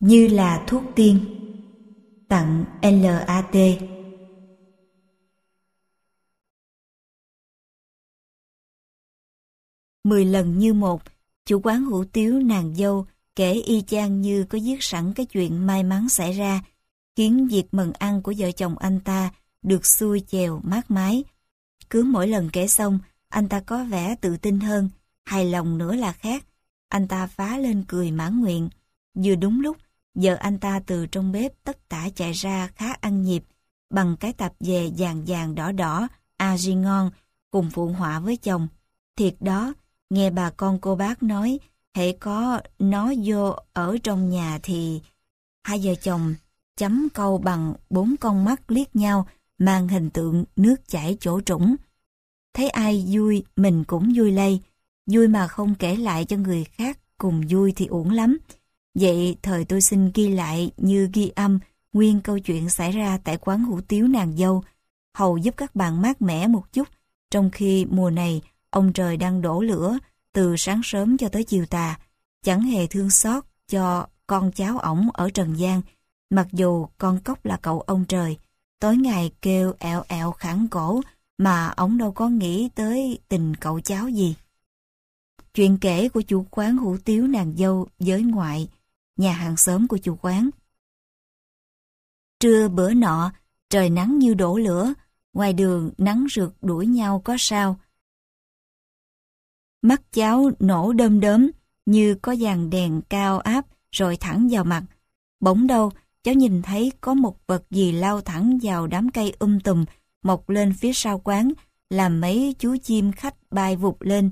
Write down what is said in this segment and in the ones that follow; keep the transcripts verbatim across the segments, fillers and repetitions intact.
Như là thuốc tiên. Tặng lờ a tê. Mười lần như một, chủ quán hủ tiếu nàng dâu kể y chang như có viết sẵn cái chuyện may mắn xảy ra, khiến việc mừng ăn của vợ chồng anh ta được xuôi chèo mát mái. Cứ mỗi lần kể xong, anh ta có vẻ tự tin hơn, hài lòng nữa là khác. Anh ta phá lên cười mãn nguyện. Vừa đúng lúc, vợ anh ta từ trong bếp tất tả chạy ra khá ăn nhịp, bằng cái tạp dề vàng vàng đỏ đỏ, à gì ngon, cùng phụ họa với chồng. Thiệt đó, nghe bà con cô bác nói, hễ có nó vô ở trong nhà thì... Hai vợ chồng chấm câu bằng bốn con mắt liếc nhau, mang hình tượng nước chảy chỗ trũng. Thấy ai vui, mình cũng vui lây. Vui mà không kể lại cho người khác cùng vui thì uổng lắm. Vậy thời tôi xin ghi lại như ghi âm nguyên câu chuyện xảy ra tại quán hủ tiếu nàng dâu, hầu giúp các bạn mát mẻ một chút, trong khi mùa này ông trời đang đổ lửa từ sáng sớm cho tới chiều tà, chẳng hề thương xót cho con cháu ổng ở trần gian, mặc dù con cóc là cậu ông trời, tối ngày kêu ẹo ẹo khản cổ mà ổng đâu có nghĩ tới tình cậu cháu gì. Chuyện kể của chủ quán hủ tiếu nàng dâu với ngoại, nhà hàng xóm của chủ quán. Trưa bữa nọ, trời nắng như đổ lửa, ngoài đường nắng rượt đuổi nhau có sao. Mắt cháu nổ đom đóm như có dàn đèn cao áp rồi thẳng vào mặt. Bỗng đâu, cháu nhìn thấy có một vật gì lao thẳng vào đám cây um tùm mọc lên phía sau quán, làm mấy chú chim khách bay vụt lên.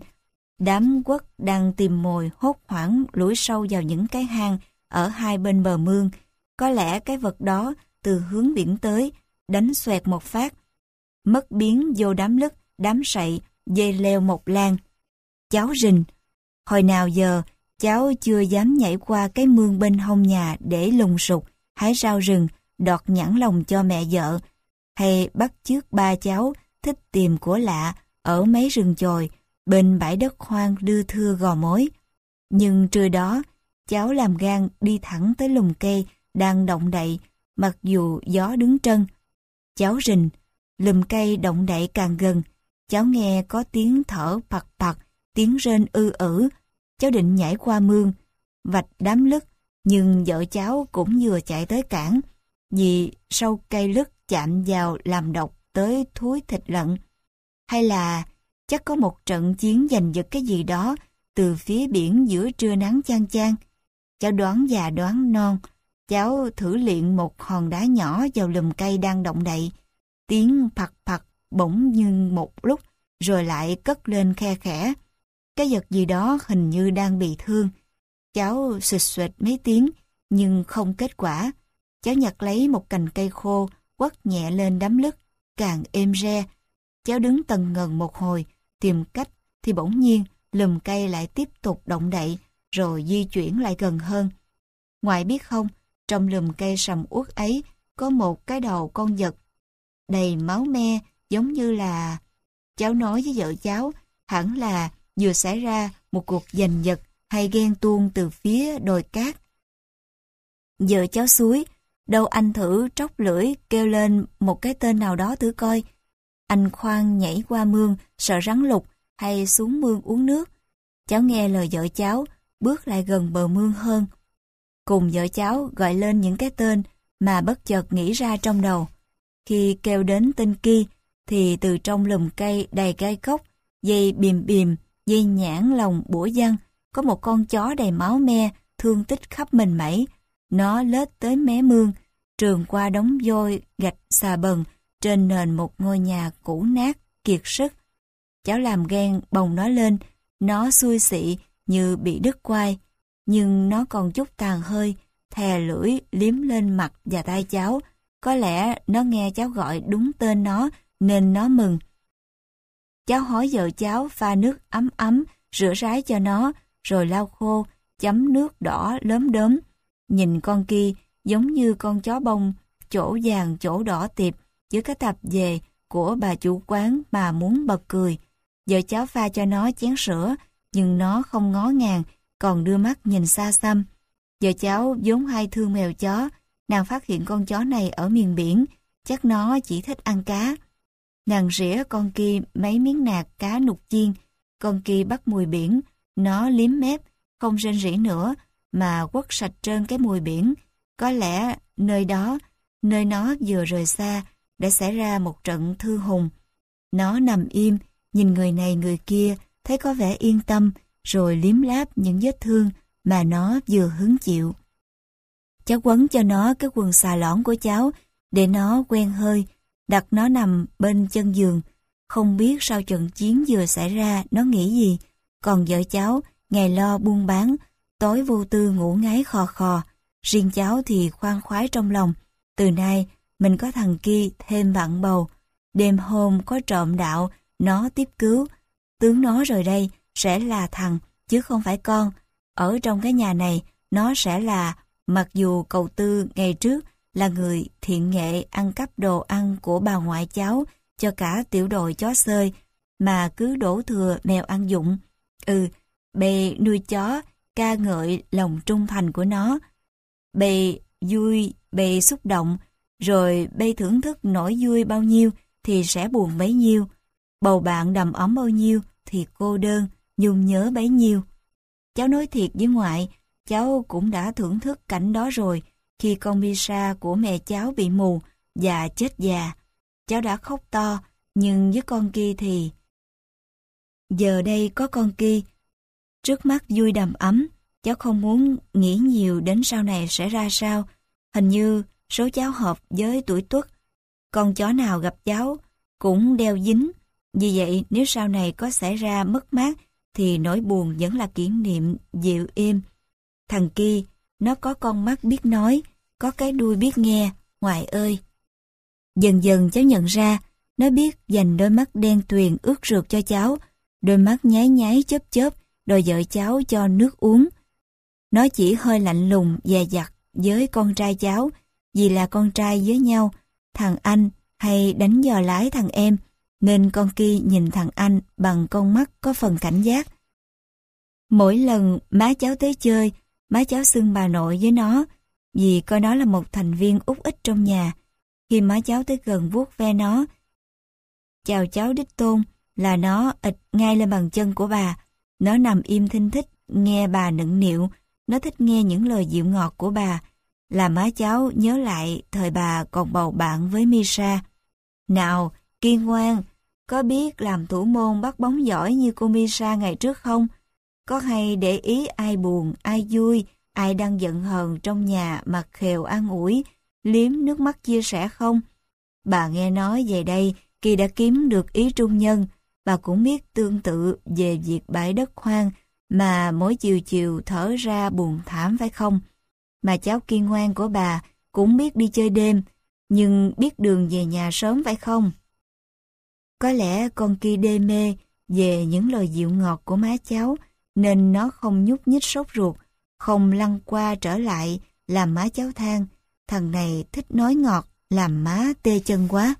Đám quất đang tìm mồi hốt hoảng lủi sâu vào những cái hang ở hai bên bờ mương. Có lẽ cái vật đó từ hướng biển tới, đánh xoẹt một phát, mất biến vô đám lứt, đám sậy, dây leo một lan. Cháu rình. Hồi nào giờ, cháu chưa dám nhảy qua cái mương bên hông nhà để lùng sục, hái rau rừng, đọt nhãn lòng cho mẹ vợ, hay bắt chước ba cháu thích tìm của lạ ở mấy rừng chồi, bên bãi đất hoang đưa thưa gò mối. Nhưng trưa đó, cháu làm gan đi thẳng tới lùm cây đang động đậy, mặc dù gió đứng trân. Cháu rình, lùm cây động đậy càng gần, cháu nghe có tiếng thở pặc pặc, tiếng rên ư ử. Cháu định nhảy qua mương, vạch đám lứt, nhưng vợ cháu cũng vừa chạy tới cản, vì sâu cây lứt chạm vào làm độc tới thúi thịt lợn. Hay là chắc có một trận chiến giành giật cái gì đó từ phía biển giữa trưa nắng chang chang. Cháu đoán già đoán non, cháu thử luyện một hòn đá nhỏ vào lùm cây đang động đậy. Tiếng phật phật bỗng nhưng một lúc, rồi lại cất lên khe khẽ. Cái vật gì đó hình như đang bị thương. Cháu xịt xịt mấy tiếng, nhưng không kết quả. Cháu nhặt lấy một cành cây khô, quất nhẹ lên đám lứt, càng êm re. Cháu đứng tần ngần một hồi, tìm cách, thì bỗng nhiên lùm cây lại tiếp tục động đậy, rồi di chuyển lại gần hơn. Ngoại biết không, trong lùm cây sầm uất ấy có một cái đầu con vật đầy máu me, giống như là... Cháu nói với vợ cháu, hẳn là vừa xảy ra một cuộc giành giật hay ghen tuông từ phía đồi cát. Vợ cháu xúi, đâu anh thử tróc lưỡi kêu lên một cái tên nào đó thử coi. Anh khoan nhảy qua mương sợ rắn lục hay xuống mương uống nước. Cháu nghe lời vợ cháu, bước lại gần bờ mương hơn. Cùng vợ cháu gọi lên những cái tên mà bất chợt nghĩ ra trong đầu. Khi kêu đến tên kia, thì từ trong lùm cây đầy gai cốc, dây bìm bìm, dây nhãn lòng bủa văng, có một con chó đầy máu me, thương tích khắp mình mẩy. Nó lết tới mé mương, trườn qua đống vôi gạch xà bần trên nền một ngôi nhà cũ nát, kiệt sức. Cháu làm ghen bồng nó lên, nó xui xị như bị đứt quai, nhưng nó còn chút tàn hơi, thè lưỡi liếm lên mặt và tay cháu. Có lẽ nó nghe cháu gọi đúng tên nó nên nó mừng. Cháu hối vợ cháu pha nước ấm ấm, rửa ráy cho nó, rồi lau khô, chấm nước đỏ lốm đốm. Nhìn con kia giống như con chó bông, chỗ vàng chỗ đỏ tiệp, với cái tạp dề của bà chủ quán mà muốn bật cười. Vợ cháu pha cho nó chén sữa, nhưng nó không ngó ngàng, còn đưa mắt nhìn xa xăm. Giờ cháu vốn hay thương mèo chó, nàng phát hiện con chó này ở miền biển, chắc nó chỉ thích ăn cá. Nàng rỉa con kia mấy miếng nạc cá nục chiên, con kia bắt mùi biển, nó liếm mép, không rên rỉ nữa, mà quất sạch trơn cái mùi biển. Có lẽ nơi đó, nơi nó vừa rời xa, đã xảy ra một trận thư hùng. Nó nằm im, nhìn người này người kia, thấy có vẻ yên tâm, rồi liếm láp những vết thương mà nó vừa hứng chịu. Cháu quấn cho nó cái quần xà lõn của cháu, để nó quen hơi, đặt nó nằm bên chân giường. Không biết sau trận chiến vừa xảy ra nó nghĩ gì, còn vợ cháu ngày lo buôn bán, tối vô tư ngủ ngáy khò khò. Riêng cháu thì khoan khoái trong lòng, từ nay mình có thằng kia thêm bạn bầu. Đêm hôm có trộm đạo, nó tiếp cứu. Tướng nó rồi đây sẽ là thằng, chứ không phải con. Ở trong cái nhà này, nó sẽ là, mặc dù cậu Tư ngày trước là người thiện nghệ ăn cắp đồ ăn của bà ngoại cháu cho cả tiểu đội chó xơi, mà cứ đổ thừa mèo ăn dụng. Ừ, bề nuôi chó, ca ngợi lòng trung thành của nó. Bề vui, bề xúc động, rồi bề thưởng thức nỗi vui bao nhiêu thì sẽ buồn bấy nhiêu. Bầu bạn đầm ấm bao nhiêu thì cô đơn, nhung nhớ bấy nhiêu. Cháu nói thiệt với ngoại, cháu cũng đã thưởng thức cảnh đó rồi, khi con Misa của mẹ cháu bị mù và chết già. Cháu đã khóc to, nhưng với con kia thì... Giờ đây có con kia, trước mắt vui đầm ấm, cháu không muốn nghĩ nhiều đến sau này sẽ ra sao. Hình như số cháu hợp với tuổi Tuất, con chó nào gặp cháu cũng đeo dính. Vì vậy nếu sau này có xảy ra mất mát thì nỗi buồn vẫn là kỷ niệm dịu êm. Thằng kia, nó có con mắt biết nói, có cái đuôi biết nghe, ngoại ơi. Dần dần cháu nhận ra, nó biết dành đôi mắt đen tuyền ướt rượt cho cháu, đôi mắt nháy nháy chớp chớp, đòi vợ cháu cho nước uống. Nó chỉ hơi lạnh lùng, dè dặt với con trai cháu, vì là con trai với nhau, thằng anh hay đánh giò lái thằng em, nên con kia nhìn thằng anh bằng con mắt có phần cảnh giác. Mỗi lần má cháu tới chơi, má cháu xưng bà nội với nó, vì coi nó là một thành viên út ích trong nhà. Khi má cháu tới gần vuốt ve nó, chào cháu đích tôn, là nó ịch ngay lên bàn chân của bà. Nó nằm im thinh thích, nghe bà nựng nịu, nó thích nghe những lời dịu ngọt của bà, làm má cháu nhớ lại thời bà còn bầu bạn với Misa. Nào, Kiên ngoan, có biết làm thủ môn bắt bóng giỏi như cô Misa ngày trước không? Có hay để ý ai buồn, ai vui, ai đang giận hờn trong nhà mà khều an ủi, liếm nước mắt chia sẻ không? Bà nghe nói về đây, Kỳ đã kiếm được ý trung nhân, bà cũng biết tương tự về việc bãi đất hoang mà mỗi chiều chiều thở ra buồn thảm phải không? Mà cháu Kiên ngoan của bà cũng biết đi chơi đêm, nhưng biết đường về nhà sớm phải không? Có lẽ con kia đê mê về những lời dịu ngọt của má cháu, nên nó không nhúc nhích sốt ruột, không lăn qua trở lại làm má cháu than. Thằng này thích nói ngọt, làm má tê chân quá.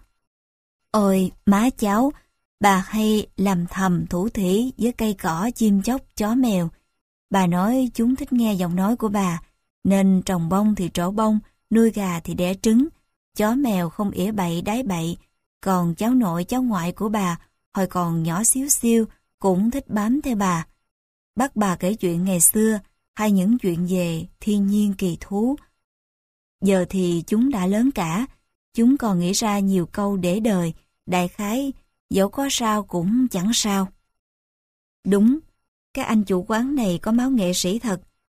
Ôi, má cháu, bà hay làm thầm thủ thỉ với cây cỏ, chim chóc, chó mèo. Bà nói chúng thích nghe giọng nói của bà, nên trồng bông thì trổ bông, nuôi gà thì đẻ trứng, chó mèo không ỉa bậy đái bậy. Còn cháu nội cháu ngoại của bà, hồi còn nhỏ xíu xiu, cũng thích bám theo bà. Bắt bà kể chuyện ngày xưa, hay những chuyện về thiên nhiên kỳ thú. Giờ thì chúng đã lớn cả, chúng còn nghĩ ra nhiều câu để đời, đại khái, dẫu có sao cũng chẳng sao. Đúng, cái anh chủ quán này có máu nghệ sĩ thật.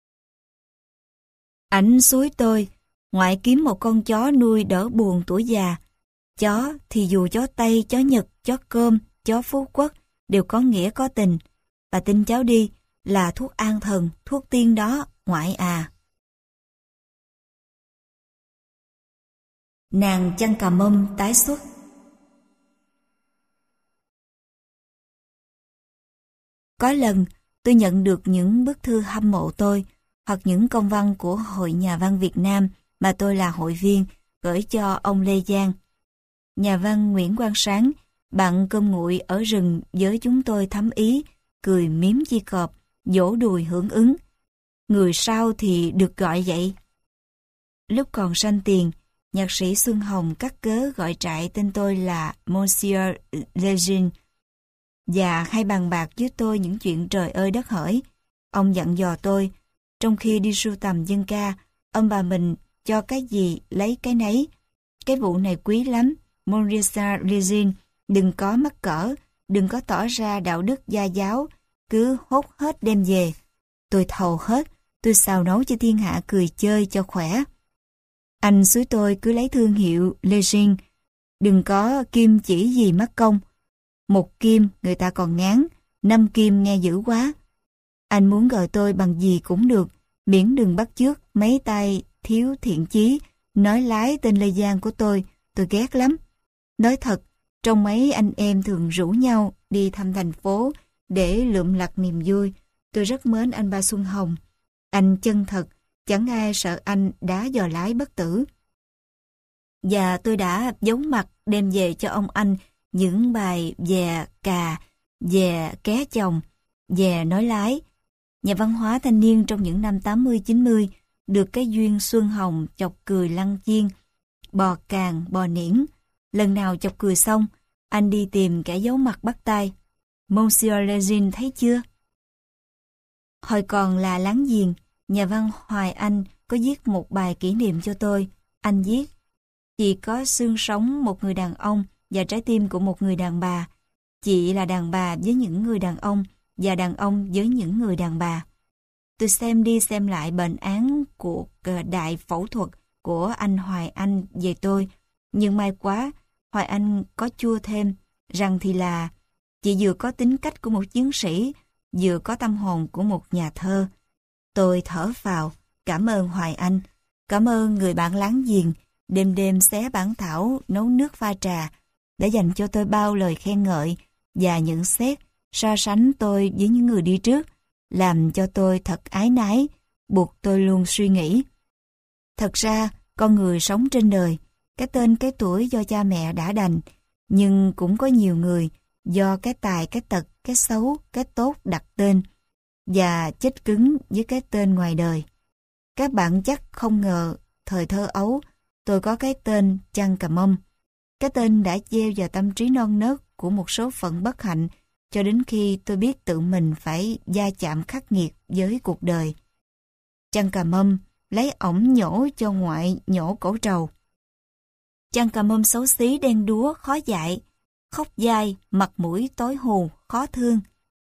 Ảnh xúi tôi, ngoại kiếm một con chó nuôi đỡ buồn tuổi già. Chó thì dù chó Tây, chó Nhật, chó Cơm, chó Phú Quốc đều có nghĩa có tình. Bà tin cháu đi, là thuốc an thần, thuốc tiên đó, ngoại à. Nàng chăn cà mâm tái xuất. Có lần tôi nhận được những bức thư hâm mộ tôi, hoặc những công văn của Hội Nhà văn Việt Nam mà tôi là hội viên, gửi cho ông Lê Giang. Nhà văn Nguyễn Quang Sáng, bạn cơm nguội ở rừng với chúng tôi thấm ý, cười miếm chi cọp, vỗ đùi hưởng ứng. người sao thì được gọi vậy. Lúc còn sanh tiền, nhạc sĩ Xuân Hồng cắt cớ gọi trại tên tôi là Monsieur Legend và hay bàn bạc với tôi những chuyện trời ơi đất hỡi. Ông dặn dò tôi, trong khi đi sưu tầm dân ca, ông bà mình cho cái gì lấy cái nấy. Cái vụ này quý lắm, Monsieur Legend, đừng có mắc cỡ, đừng có tỏ ra đạo đức gia giáo, cứ hốt hết đem về. Tôi thầu hết, tôi xào nấu cho thiên hạ cười chơi cho khỏe. Anh xúi tôi cứ lấy thương hiệu Legend, đừng có kim chỉ gì mắc công. Một kim người ta còn ngán, năm kim nghe dữ quá. Anh muốn gọi tôi bằng gì cũng được, miễn đừng bắt chước mấy tay thiếu thiện chí, nói lái tên Lê Giang của tôi, tôi ghét lắm. Nói thật, trong mấy anh em thường rủ nhau đi thăm thành phố để lượm lặt niềm vui, tôi rất mến anh ba Xuân Hồng. Anh chân thật, chẳng ai sợ anh đá giò lái bất tử. Và tôi đã giấu mặt đem về cho ông anh những bài về cà, về ké chồng, về nói lái. Nhà văn hóa thanh niên trong những năm tám mươi chín mươi được cái duyên Xuân Hồng chọc cười lăng chiên, bò càng, bò niễn. Lần nào chọc cười xong, anh đi tìm kẻ giấu mặt bắt tay. Monsieur Legend thấy chưa? Hồi còn là láng giềng, nhà văn Hoài Anh có viết một bài kỷ niệm cho tôi. Anh viết, chỉ có xương sống một người đàn ông và trái tim của một người đàn bà. Chị là đàn bà với những người đàn ông và đàn ông với những người đàn bà. Tôi xem đi xem lại bệnh án cuộc đại phẫu thuật của anh Hoài Anh về tôi. Nhưng may quá, Hoài Anh có chua thêm rằng thì là chị vừa có tính cách của một chiến sĩ, vừa có tâm hồn của một nhà thơ. Tôi thở phào, cảm ơn Hoài Anh, cảm ơn người bạn láng giềng, đêm đêm xé bản thảo nấu nước pha trà, đã dành cho tôi bao lời khen ngợi và nhận xét, so sánh tôi với những người đi trước, làm cho tôi thật ái nái, buộc tôi luôn suy nghĩ. Thật ra, con người sống trên đời, cái tên cái tuổi do cha mẹ đã đành, nhưng cũng có nhiều người do cái tài, cái tật, cái xấu, cái tốt đặt tên, và chết cứng với cái tên ngoài đời. Các bạn chắc không ngờ, thời thơ ấu, tôi có cái tên Chăn Cà Mông. Cái tên đã gieo vào tâm trí non nớt của một số phận bất hạnh, cho đến khi tôi biết tự mình phải va chạm khắc nghiệt với cuộc đời. Chăn Cà Mông lấy ổng nhổ cho ngoại nhổ cổ trầu. Chăn Cà Mông xấu xí đen đúa khó dại, khóc dai, mặt mũi tối hù, khó thương.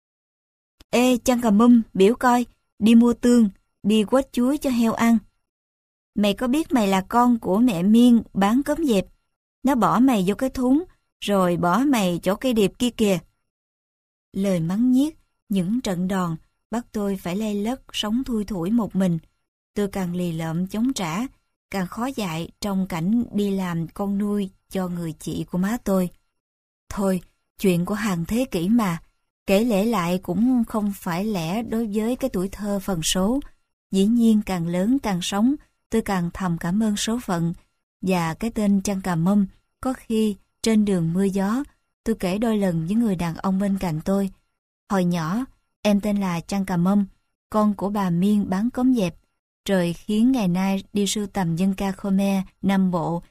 Ê Chăn Cà Mông, biểu coi, đi mua tương, đi quết chuối cho heo ăn. Mày có biết mày là con của mẹ Miên bán cốm dẹp? Nó bỏ mày vô cái thúng, rồi bỏ mày chỗ cây điệp kia kìa. Lời mắng nhiếc, những trận đòn, bắt tôi phải lay lất sống thui thủi một mình. Tôi càng lì lợm chống trả, càng khó dại trong cảnh đi làm con nuôi cho người chị của má tôi. Thôi, chuyện của hàng thế kỷ mà, kể lể lại cũng không phải lẽ đối với cái tuổi thơ phần số. Dĩ nhiên càng lớn càng sống, tôi càng thầm cảm ơn số phận. Và cái tên Chăn Cà Mông, có khi trên đường mưa gió, tôi kể đôi lần với người đàn ông bên cạnh tôi. Hồi nhỏ, em tên là Chăn Cà Mông, con của bà Miên bán cốm dẹp. Trời khiến ngày nay đi sưu tầm dân ca Khmer Nam Bộ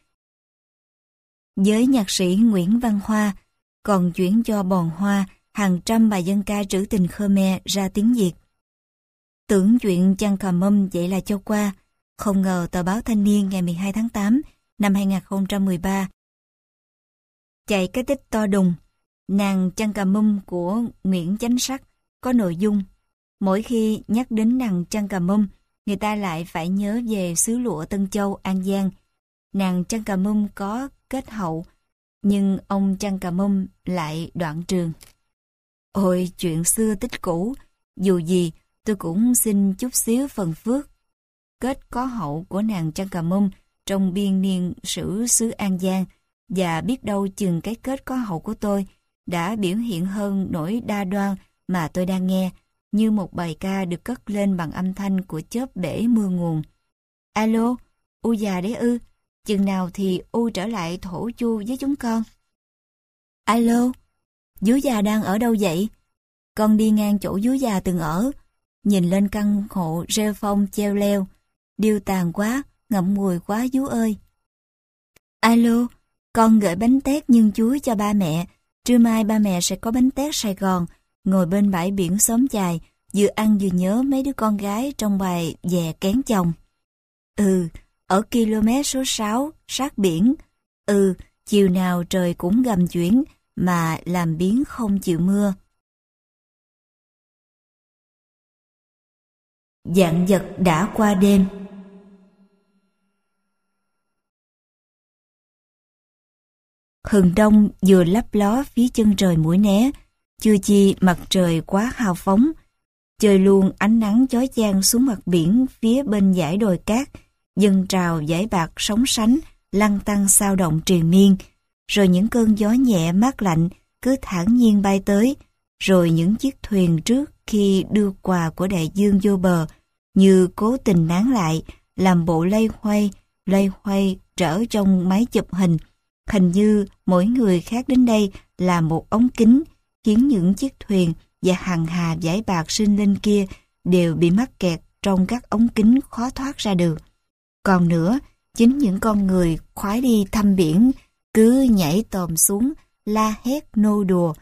với nhạc sĩ Nguyễn Văn Hoa, còn chuyển cho Bòn Hoa hàng trăm bài dân ca trữ tình Khmer ra tiếng Việt. Tưởng chuyện Chăn Cà Mông vậy là cho qua, không ngờ tờ báo Thanh niên ngày mười hai tháng tám năm hai nghìn không trăm mười ba chạy cái tích to đùng, nàng Chăn Cà Mông của Nguyễn Chánh Sắc có nội dung. Mỗi khi nhắc đến nàng Chăn Cà Mông, người ta lại phải nhớ về xứ lụa Tân Châu, An Giang. Nàng Chăn Cà Mông có kết hậu, nhưng ông Chăn Cà Mông lại đoạn trường. Ôi, chuyện xưa tích cũ, dù gì tôi cũng xin chút xíu phần phước. Kết có hậu của nàng Chăn Cà Mông trong biên niên sử xứ An Giang, và biết đâu chừng cái kết có hậu của tôi đã biểu hiện hơn nỗi đa đoan mà tôi đang nghe, như một bài ca được cất lên bằng âm thanh của chớp bể mưa nguồn. Alo, U già đấy ư, chừng nào thì U trở lại thổ chu với chúng con? Alo, vú già đang ở đâu vậy? Con đi ngang chỗ vú già từng ở. nhìn lên căn hộ rêu phong treo leo. Điêu tàn quá, ngậm ngùi quá vú ơi. Alo, con gửi bánh tét nhân chuối cho ba mẹ. Trưa mai ba mẹ sẽ có bánh tét Sài Gòn, ngồi bên bãi biển xóm chài, vừa ăn vừa nhớ mấy đứa con gái trong bài Dè Kén Chồng. Ừ, ở km số sáu, sát biển. Ừ, chiều nào trời cũng gầm chuyển, mà làm biếng không chịu mưa. Dạn dật đã qua đêm. Hừng đông vừa lấp ló phía chân trời Mũi Né, chưa chi mặt trời quá hào phóng, chơi luôn ánh nắng chói chang xuống mặt biển phía bên dãy đồi cát, dâng trào dải bạc sóng sánh, lăn tăn sao động triền miên, rồi những cơn gió nhẹ mát lạnh cứ thản nhiên bay tới, rồi những chiếc thuyền trước khi đưa quà của đại dương vô bờ, như cố tình nán lại, làm bộ lay hoay, lay hoay trở trong máy chụp hình. Hình như mỗi người khác đến đây là một ống kính, khiến những chiếc thuyền và hàng hà dải bạc sinh linh kia đều bị mắc kẹt trong các ống kính khó thoát ra được. Còn nữa, chính những con người khoái đi thăm biển cứ nhảy tòm xuống, la hét nô đùa,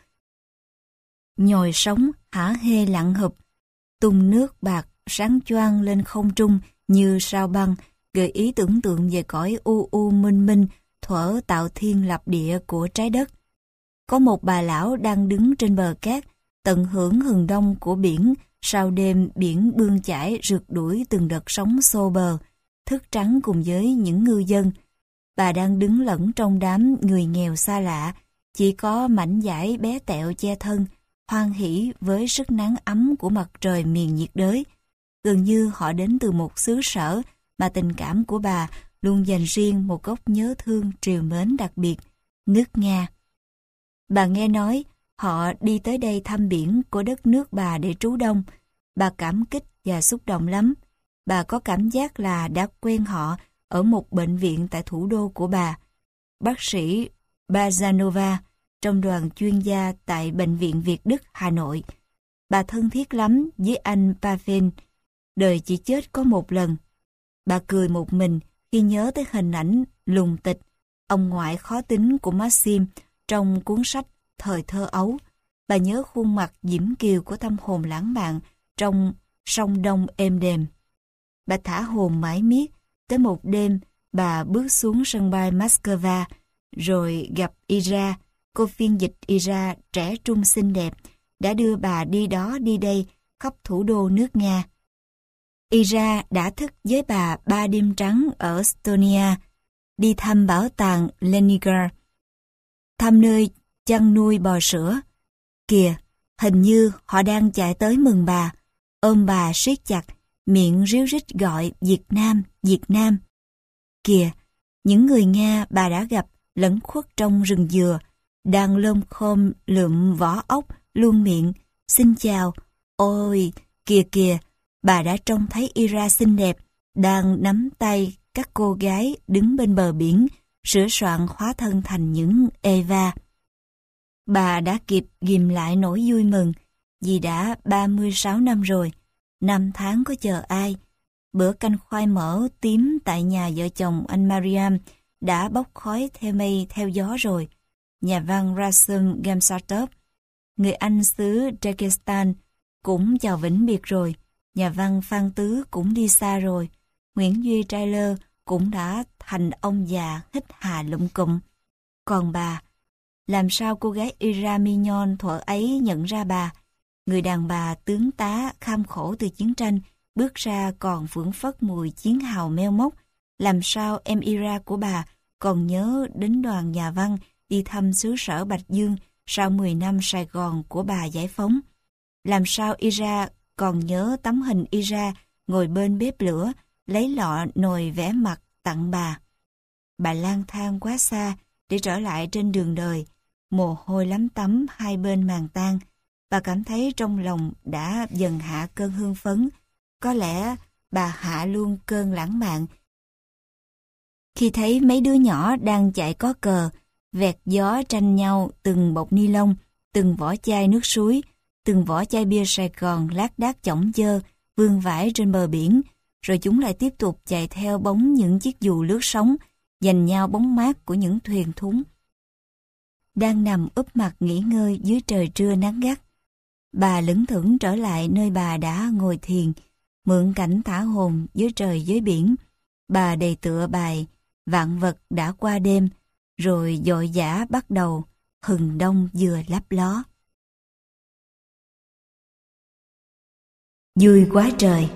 nhồi sóng hả hê lặn hụp, tung nước bạc sáng choang lên không trung như sao băng, gợi ý tưởng tượng về cõi u u minh minh thuở tạo thiên lập địa của trái đất. Có một bà lão đang đứng trên bờ cát, tận hưởng hừng đông của biển sau đêm biển bươn chải rượt đuổi từng đợt sóng xô bờ, thức trắng cùng với những ngư dân. Bà đang đứng lẫn trong đám người nghèo xa lạ, chỉ có mảnh vải bé tẹo che thân, hoan hỉ với sức nắng ấm của mặt trời miền nhiệt đới. Gần như họ đến từ một xứ sở mà tình cảm của bà luôn dành riêng một góc nhớ thương trìu mến đặc biệt, nước Nga. Bà nghe nói họ đi tới đây thăm biển của đất nước bà để trú đông. Bà cảm kích và xúc động lắm. Bà có cảm giác là đã quen họ ở một bệnh viện tại thủ đô của bà. Bác sĩ Bazanova trong đoàn chuyên gia tại Bệnh viện Việt Đức, Hà Nội. Bà thân thiết lắm với anh Pavel, đời chỉ chết có một lần. Bà cười một mình khi nhớ tới hình ảnh lùng tịch, ông ngoại khó tính của Maxim trong cuốn sách Thời thơ ấu. Bà nhớ khuôn mặt diễm kiều của tâm hồn lãng mạn trong sông Đông êm đềm. Bà thả hồn mãi miết, tới một đêm bà bước xuống sân bay Moscow, rồi gặp Ira, cô phiên dịch Ira trẻ trung xinh đẹp, đã đưa bà đi đó đi đây khắp thủ đô nước Nga. Ira đã thức với bà ba đêm trắng ở Estonia, đi thăm bảo tàng Leningrad, thăm nơi chăn nuôi bò sữa. Kìa, hình như họ đang chạy tới mừng bà, ôm bà siết chặt, miệng ríu rít gọi Việt Nam, Việt Nam. Kìa, những người Nga bà đã gặp lẫn khuất trong rừng dừa, đang lôm khom lượm vỏ ốc, luôn miệng, xin chào. Ôi, kìa kìa, bà đã trông thấy Ira xinh đẹp, đang nắm tay các cô gái đứng bên bờ biển, sửa soạn hóa thân thành những Eva. Bà đã kịp ghim lại nỗi vui mừng, vì đã ba mươi sáu năm rồi, năm tháng có chờ ai. Bữa canh khoai mỡ tím tại nhà vợ chồng anh Mariam đã bốc khói theo mây theo gió rồi. Nhà văn Rasim Gamsatov, người Anh xứ Dagestan, cũng chào vĩnh biệt rồi. Nhà văn Phan Tứ cũng đi xa rồi. Nguyễn Duy Trailer cũng đã thành ông già hít hà lụm cụm. Còn bà, làm sao cô gái Ira Mignon thuở ấy nhận ra bà? Người đàn bà tướng tá kham khổ từ chiến tranh, bước ra còn phưởng phất mùi chiến hào meo mốc. Làm sao em Ira của bà còn nhớ đến đoàn nhà văn đi thăm xứ sở Bạch Dương sau mười năm Sài Gòn của bà giải phóng? Làm sao Ira còn nhớ tấm hình Ira ngồi bên bếp lửa, lấy lọ nồi vẽ mặt tặng bà? Bà lang thang quá xa để trở lại trên đường đời, mồ hôi lấm tấm hai bên màn tang. Bà cảm thấy trong lòng đã dần hạ cơn hưng phấn. Có lẽ bà hạ luôn cơn lãng mạn khi thấy mấy đứa nhỏ đang chạy có cờ, vẹt gió tranh nhau từng bọc ni lông, từng vỏ chai nước suối, từng vỏ chai bia Sài Gòn lác đác chỏng chơ, vương vãi trên bờ biển, rồi chúng lại tiếp tục chạy theo bóng những chiếc dù lướt sóng, giành nhau bóng mát của những thuyền thúng đang nằm úp mặt nghỉ ngơi dưới trời trưa nắng gắt. Bà lững thững trở lại nơi bà đã ngồi thiền, mượn cảnh thả hồn dưới trời dưới biển. Bà đầy tựa bài Vạn vật đã qua đêm, rồi dội dã bắt đầu, hừng đông vừa lấp ló. Vui quá trời.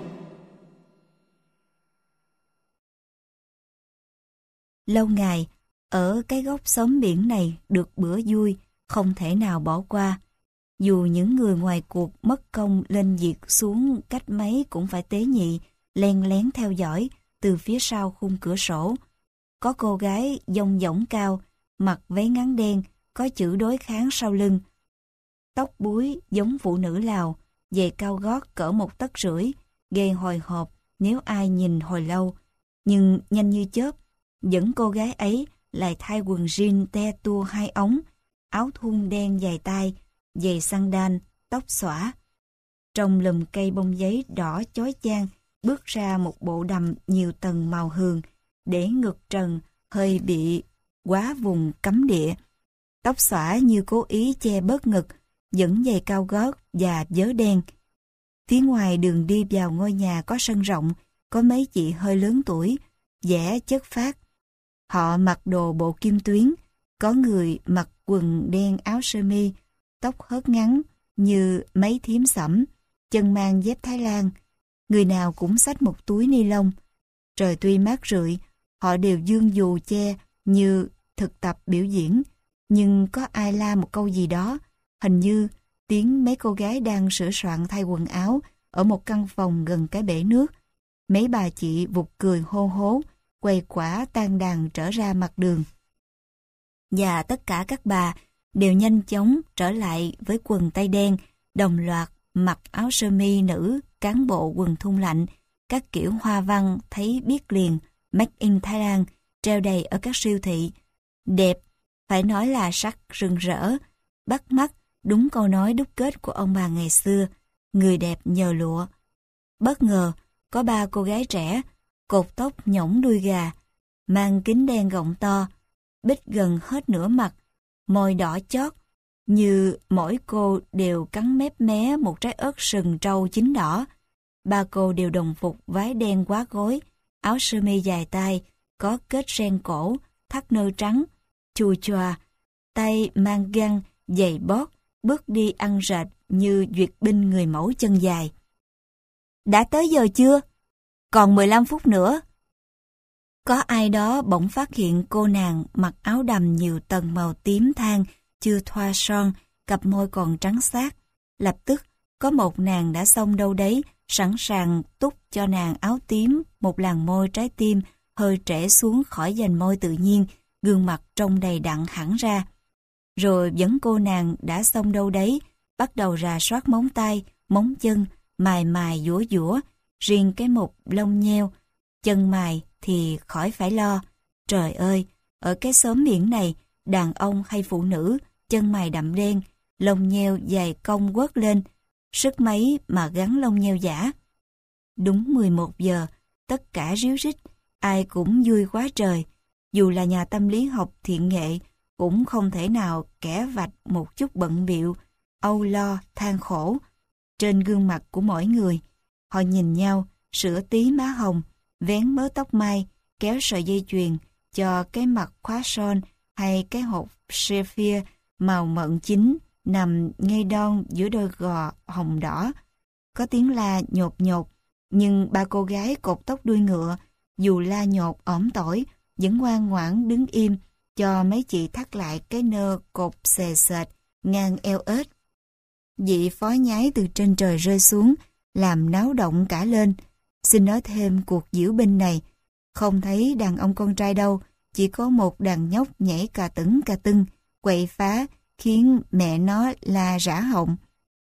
Lâu ngày, ở cái góc xóm biển này được bữa vui, không thể nào bỏ qua. Dù những người ngoài cuộc mất công lên việc xuống cách mấy cũng phải tế nhị, len lén theo dõi từ phía sau khung cửa sổ. Có cô gái dong dỏng cao, mặc váy ngắn đen, có chữ đối kháng sau lưng. Tóc búi giống phụ nữ Lào, giày cao gót cỡ một tấc rưỡi, gây hồi hộp nếu ai nhìn hồi lâu. Nhưng nhanh như chớp, dẫn cô gái ấy lại thay quần jean te tua hai ống, áo thun đen dài tay, giày sandal, tóc xõa. Trong lùm cây bông giấy đỏ chói chang, bước ra một bộ đầm nhiều tầng màu hường, để ngực trần hơi bị quá vùng cấm địa. Tóc xõa như cố ý che bớt ngực, dẫn giày cao gót và vớ đen. Phía ngoài đường đi vào ngôi nhà có sân rộng, có mấy chị hơi lớn tuổi, vẻ chất phác. Họ mặc đồ bộ kim tuyến, có người mặc quần đen áo sơ mi, tóc hớt ngắn như mấy thím sẫm, chân mang dép Thái Lan. Người nào cũng xách một túi ni lông. Trời tuy mát rượi, họ đều giương dù che như thực tập biểu diễn, nhưng có ai la một câu gì đó, hình như tiếng mấy cô gái đang sửa soạn thay quần áo ở một căn phòng gần cái bể nước. Mấy bà chị vụt cười hô hố, quầy quả tan đàn trở ra mặt đường. Và tất cả các bà đều nhanh chóng trở lại với quần tây đen, đồng loạt mặc áo sơ mi nữ, cán bộ quần thun lạnh, các kiểu hoa văn thấy biết liền, Made in Thái Lan, treo đầy ở các siêu thị. Đẹp, phải nói là sắc rực rỡ, bắt mắt, đúng câu nói đúc kết của ông bà ngày xưa, người đẹp nhờ lụa. Bất ngờ, có ba cô gái trẻ, cột tóc nhõng đuôi gà, mang kính đen gọng to, bít gần hết nửa mặt, môi đỏ chót, như mỗi cô đều cắn mép mé một trái ớt sừng trâu chín đỏ. Ba cô đều đồng phục váy đen quá gối, áo sơ mi dài tay, có kết ren cổ, thắt nơ trắng, chù chòa, tay mang găng, giày bót, bước đi ăn rệt như duyệt binh người mẫu chân dài. Đã tới giờ chưa? Còn mười lăm phút nữa. Có ai đó bỗng phát hiện cô nàng mặc áo đầm nhiều tầng màu tím than, chưa thoa son, cặp môi còn trắng xát. Lập tức, có một nàng đã xông đâu đấy, sẵn sàng túc cho nàng áo tím, một làn môi trái tim, hơi trễ xuống khỏi dành môi tự nhiên, gương mặt trông đầy đặn hẳn ra. Rồi vẫn cô nàng đã xông đâu đấy, bắt đầu rà soát móng tay, móng chân, mài mài dũa dũa, riêng cái mục lông nheo, chân mài thì khỏi phải lo. Trời ơi, ở cái xóm biển này, đàn ông hay phụ nữ, chân mài đậm đen, lông nheo dài cong quất lên, sức mấy mà gắn lông nheo giả. Đúng mười một giờ, tất cả ríu rít, ai cũng vui quá trời. Dù là nhà tâm lý học thiện nghệ, cũng không thể nào kẻ vạch một chút bận bịu, âu lo, than khổ. Trên gương mặt của mỗi người, họ nhìn nhau, sửa tí má hồng, vén mớ tóc mai, kéo sợi dây chuyền, cho cái mặt khóa son hay cái hộp sapphire màu mận chín nằm ngay đon giữa đôi gò hồng đỏ. Có tiếng la nhột nhột, nhưng ba cô gái cột tóc đuôi ngựa, dù la nhột ỏm tỏi, vẫn ngoan ngoãn đứng im, cho mấy chị thắt lại cái nơ cột xề xệt ngang eo ếch. Vị phó nhái từ trên trời rơi xuống, làm náo động cả lên. Xin nói thêm cuộc diễu binh này, không thấy đàn ông con trai đâu, chỉ có một đàn nhóc nhảy cà tửng cà tưng, quậy phá, khiến mẹ nó la rã họng.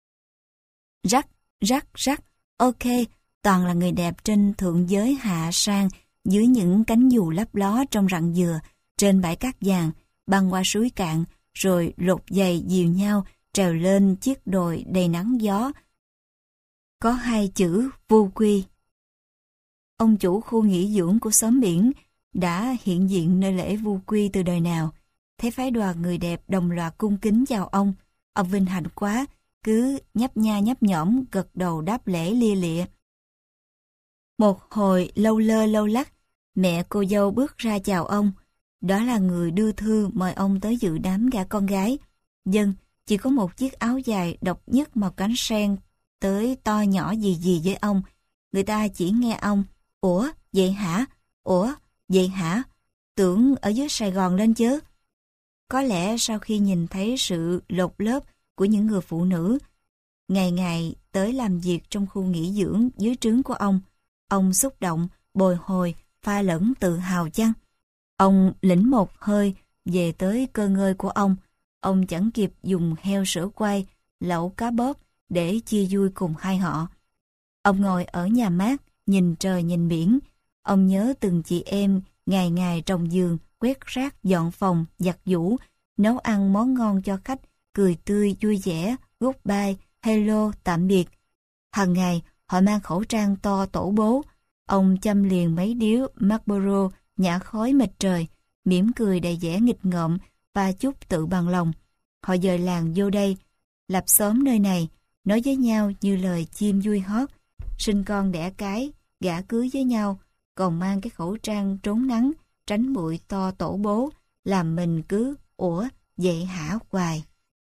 Rắc, rắc, rắc, ok, toàn là người đẹp trên thượng giới hạ sang, dưới những cánh dù lấp ló trong rặng dừa, trên bãi cát vàng, băng qua suối cạn, rồi lột giày dìu nhau trèo lên chiếc đồi đầy nắng gió, có hai chữ vô quy. Ông chủ khu nghỉ dưỡng của xóm biển đã hiện diện nơi lễ vu quy từ đời nào. Thấy phái đoàn người đẹp đồng loạt cung kính chào ông, ông vinh hạnh quá, cứ nhấp nha nhấp nhõm gật đầu đáp lễ lia lịa. Một hồi lâu lơ lâu lắc, mẹ cô dâu bước ra chào ông. Đó là người đưa thư mời ông tới dự đám gả con gái. Dân chỉ có một chiếc áo dài độc nhất màu cánh sen tới to nhỏ gì gì với ông. Người ta chỉ nghe ông, ủa vậy hả, ủa vậy hả, tưởng ở dưới Sài Gòn lên chứ. Có lẽ sau khi nhìn thấy sự lột lớp của những người phụ nữ ngày ngày tới làm việc trong khu nghỉ dưỡng dưới trướng của ông, ông xúc động, bồi hồi, pha lẫn tự hào chăng? Ông lĩnh một hơi về tới cơ ngơi của ông. Ông chẳng kịp dùng heo sữa quay, lẩu cá bóp để chia vui cùng hai họ. Ông ngồi ở nhà mát, nhìn trời nhìn biển. Ông nhớ từng chị em ngày ngày trồng giường, quét rác, dọn phòng, giặt giũ, nấu ăn món ngon cho khách, cười tươi, vui vẻ, goodbye, hello, tạm biệt. Hằng ngày, họ mang khẩu trang to tổ bố. Ông châm liền mấy điếu Marlboro nhả khói mịt trời, mỉm cười đầy vẻ nghịch ngợm và chút tự bằng lòng. Họ dời làng vô đây, lập xóm nơi này, nói với nhau như lời chim vui hót, sinh con đẻ cái, gả cưới với nhau, còn mang cái khẩu trang trốn nắng, tránh bụi to tổ bố, làm mình cứ ủa vậy hả hoài.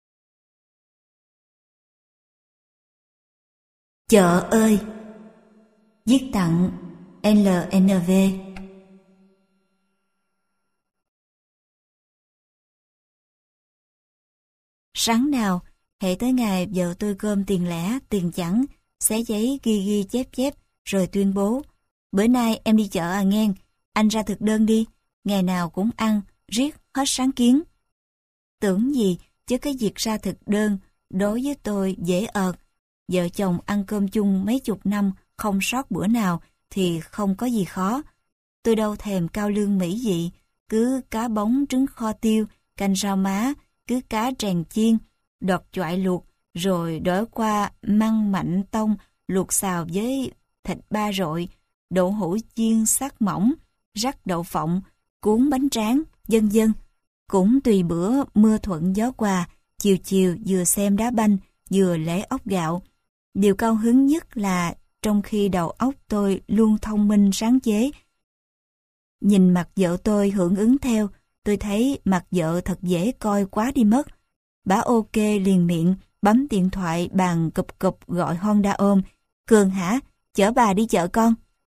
Chợ ơi! Viết tặng lờ en vê. Sáng nào, hễ tới ngày vợ tôi gom tiền lẻ, tiền chẵn, xé giấy ghi ghi chép chép, rồi tuyên bố: bữa nay em đi chợ à nghen, anh ra thực đơn đi, ngày nào cũng ăn, riết hết sáng kiến. Tưởng gì, chứ cái việc ra thực đơn, đối với tôi dễ ợt. Vợ chồng ăn cơm chung mấy chục năm, không sót bữa nào, thì không có gì khó. Tôi đâu thèm cao lương mỹ vị, cứ cá bóng trứng kho tiêu, canh rau má, cứ cá tràng chiên, đọt choại luộc, rồi đói qua măng mạnh tông, luộc xào với thịt ba rọi, đậu hũ chiên sắc mỏng, rắc đậu phộng, cuốn bánh tráng, vân vân. Cũng tùy bữa mưa thuận gió qua, chiều chiều vừa xem đá banh, vừa lễ ốc gạo. Điều cao hứng nhất là trong khi đầu óc tôi luôn thông minh sáng chế, nhìn mặt vợ tôi hưởng ứng theo, tôi thấy mặt vợ thật dễ coi quá đi mất. Bà ok liền miệng, bấm điện thoại bàn cụp cụp gọi Honda ôm. Cường hả? Chở bà đi chợ con.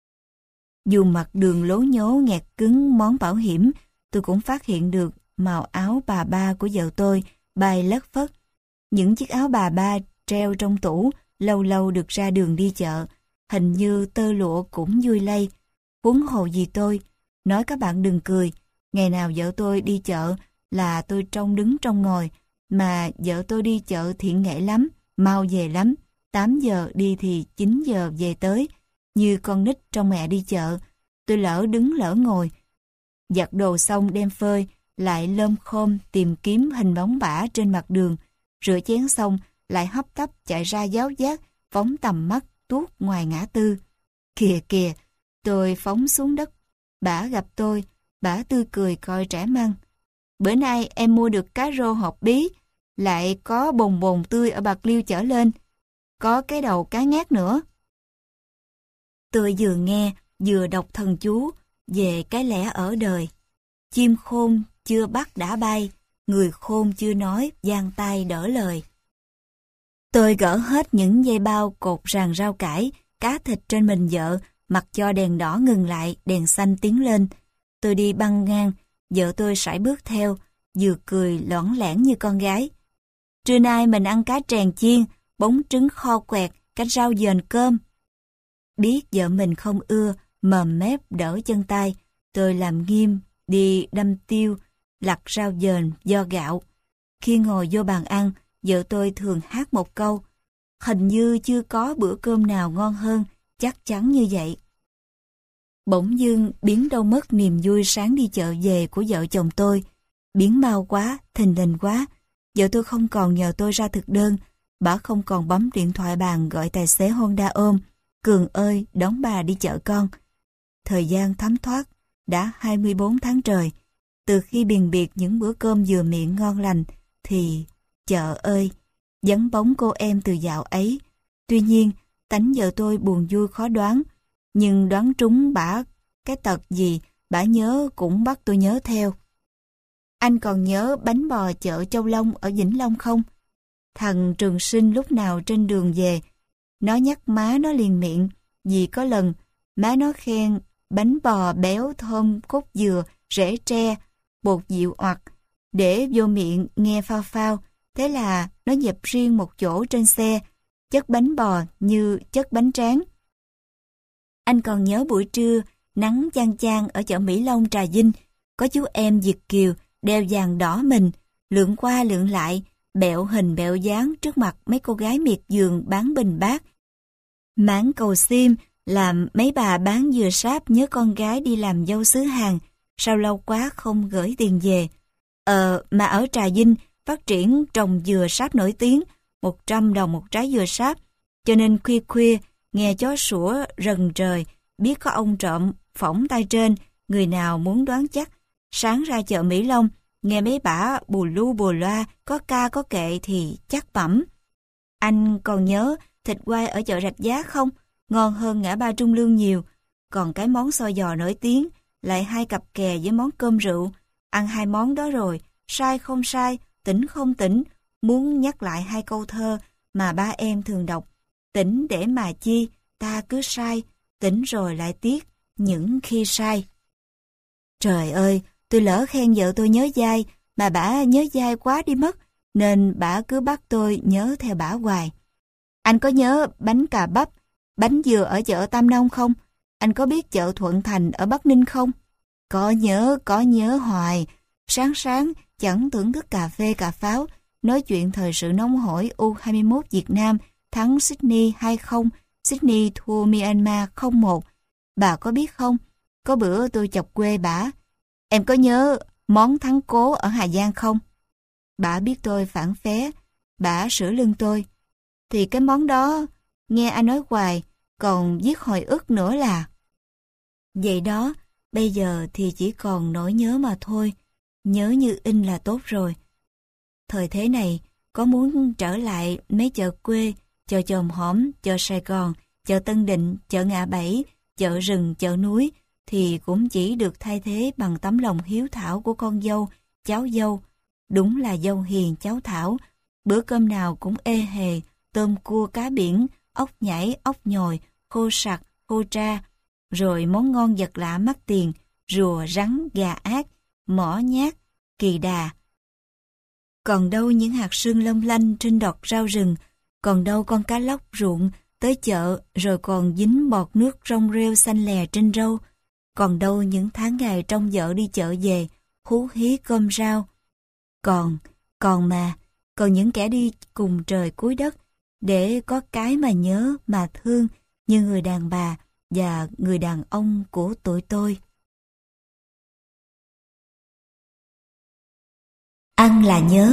Dù mặt đường lố nhố nghẹt cứng món bảo hiểm, tôi cũng phát hiện được màu áo bà ba của vợ tôi bay lất phất. Những chiếc áo bà ba treo trong tủ, lâu lâu được ra đường đi chợ, hình như tơ lụa cũng vui lây. Huống hồ gì tôi, nói các bạn đừng cười, ngày nào vợ tôi đi chợ là tôi trông đứng trong ngồi, mà vợ tôi đi chợ thiện nghệ lắm, mau về lắm, tám giờ đi thì chín giờ về tới, như con nít trong mẹ đi chợ. Tôi lỡ đứng lỡ ngồi, giặt đồ xong đem phơi, lại lơm khôm tìm kiếm hình bóng bả trên mặt đường, rửa chén xong lại hấp tấp chạy ra giáo giác, phóng tầm mắt tuốt ngoài ngã tư. Kìa kìa, tôi phóng xuống đất, bả gặp tôi, bả tươi cười coi trẻ măng. Bữa nay em mua được cá rô hộp bí, lại có bồn bồn tươi ở Bạc Liêu chở lên, có cái đầu cá ngát nữa. Tôi vừa nghe, vừa đọc thần chú về cái lẽ ở đời. Chim khôn chưa bắt đã bay, người khôn chưa nói giang tay đỡ lời. Tôi gỡ hết những dây bao cột ràng rau cải, cá thịt trên mình vợ, mặc cho đèn đỏ ngừng lại, đèn xanh tiến lên. Tôi đi băng ngang, vợ tôi sải bước theo, vừa cười lõng lẻn như con gái. Trưa nay mình ăn cá tràng chiên, bóng trứng kho quẹt, canh rau dền cơm. Biết vợ mình không ưa, mồm mép đỡ chân tay, tôi làm nghiêm, đi đâm tiêu, lặt rau dền, do gạo. Khi ngồi vô bàn ăn, vợ tôi thường hát một câu, hình như chưa có bữa cơm nào ngon hơn, chắc chắn như vậy. Bỗng dưng biến đâu mất niềm vui sáng đi chợ về của vợ chồng tôi. Biến mau quá, thình lình quá. Vợ tôi không còn nhờ tôi ra thực đơn, bà không còn bấm điện thoại bàn gọi tài xế Honda ôm, Cường ơi, đón bà đi chợ con. Thời gian thấm thoát, đã hai mươi bốn tháng trời. Từ khi biền biệt những bữa cơm vừa miệng ngon lành, thì, chợ ơi, vắng bóng cô em từ dạo ấy. Tuy nhiên, tánh vợ tôi buồn vui khó đoán, nhưng đoán trúng bả cái tật gì, bả nhớ cũng bắt tôi nhớ theo. Anh còn nhớ bánh bò chợ Châu Long ở Vĩnh Long không? Thằng Trường Sinh lúc nào trên đường về, nó nhắc má nó liền miệng, vì có lần má nó khen bánh bò béo thơm cốt dừa, rễ tre, bột dịu oặt, để vô miệng nghe phao phao, thế là nó dẹp riêng một chỗ trên xe, chất bánh bò như chất bánh tráng. Anh còn nhớ buổi trưa, nắng chang chang ở chợ Mỹ Long Trà Vinh, có chú em Việt kiều đeo vàng đỏ mình, lượn qua lượn lại, bẹo hình bẹo dáng trước mặt mấy cô gái miệt vườn bán bình bát. Mãn Cầu Xiêm làm mấy bà bán dừa sáp nhớ con gái đi làm dâu xứ Hàn, sao lâu quá không gửi tiền về. Ờ, mà ở Trà Vinh phát triển trồng dừa sáp nổi tiếng, một trăm đồng một trái dừa sáp, cho nên khuya khuya, nghe chó sủa rần trời, biết có ông trộm phỏng tay trên, người nào muốn đoán chắc. Sáng ra chợ Mỹ Long, nghe mấy bả bù lu bù loa, có ca có kệ thì chắc bẩm. Anh còn nhớ thịt quay ở chợ Rạch Giá không? Ngon hơn ngã ba Trung Lương nhiều. Còn cái món xôi giò nổi tiếng, lại hai cặp kè với món cơm rượu. Ăn hai món đó rồi, sai không sai, tỉnh không tỉnh, muốn nhắc lại hai câu thơ mà ba em thường đọc. Tỉnh để mà chi, ta cứ sai, tỉnh rồi lại tiếc, những khi sai. Trời ơi, tôi lỡ khen vợ tôi nhớ dai, mà bả nhớ dai quá đi mất, nên bả cứ bắt tôi nhớ theo bả hoài. Anh có nhớ bánh cà bắp, bánh dừa ở chợ Tam Nông không? Anh có biết chợ Thuận Thành ở Bắc Ninh không? Có nhớ, có nhớ hoài. Sáng sáng chẳng thưởng thức cà phê cà pháo, nói chuyện thời sự nóng hổi U hai mươi mốt Việt Nam thắng Sydney hai không, Sydney thua Myanmar không một. Bà có biết không? Có bữa tôi chọc quê bả. Em có nhớ món thắng cố ở Hà Giang không? Bả biết tôi phản phé, bả sửa lưng tôi. Thì cái món đó, nghe anh nói hoài, còn viết hồi ức nữa là. Vậy đó, bây giờ thì chỉ còn nỗi nhớ mà thôi, nhớ như in là tốt rồi. Thời thế này, có muốn trở lại mấy chợ quê, chợ Chòm Hổm, chợ Sài Gòn, chợ Tân Định, chợ Ngã Bảy, chợ rừng, chợ núi, thì cũng chỉ được thay thế bằng tấm lòng hiếu thảo của con dâu, cháu dâu. Đúng là dâu hiền cháu thảo, bữa cơm nào cũng ê hề, tôm cua cá biển, ốc nhảy, ốc nhồi, khô sặc, khô tra, rồi món ngon vật lạ mắc tiền, rùa, rắn, gà ác, mỏ nhát, kỳ đà. Còn đâu những hạt sương long lanh trên đọt rau rừng, còn đâu con cá lóc ruộng tới chợ rồi còn dính bọt nước rong rêu xanh lè trên râu, còn đâu những tháng ngày trông vợ đi chợ về, hú hí cơm rau. Còn, còn mà, còn những kẻ đi cùng trời cuối đất, để có cái mà nhớ, mà thương, như người đàn bà và người đàn ông của tuổi tôi. Ăn là nhớ.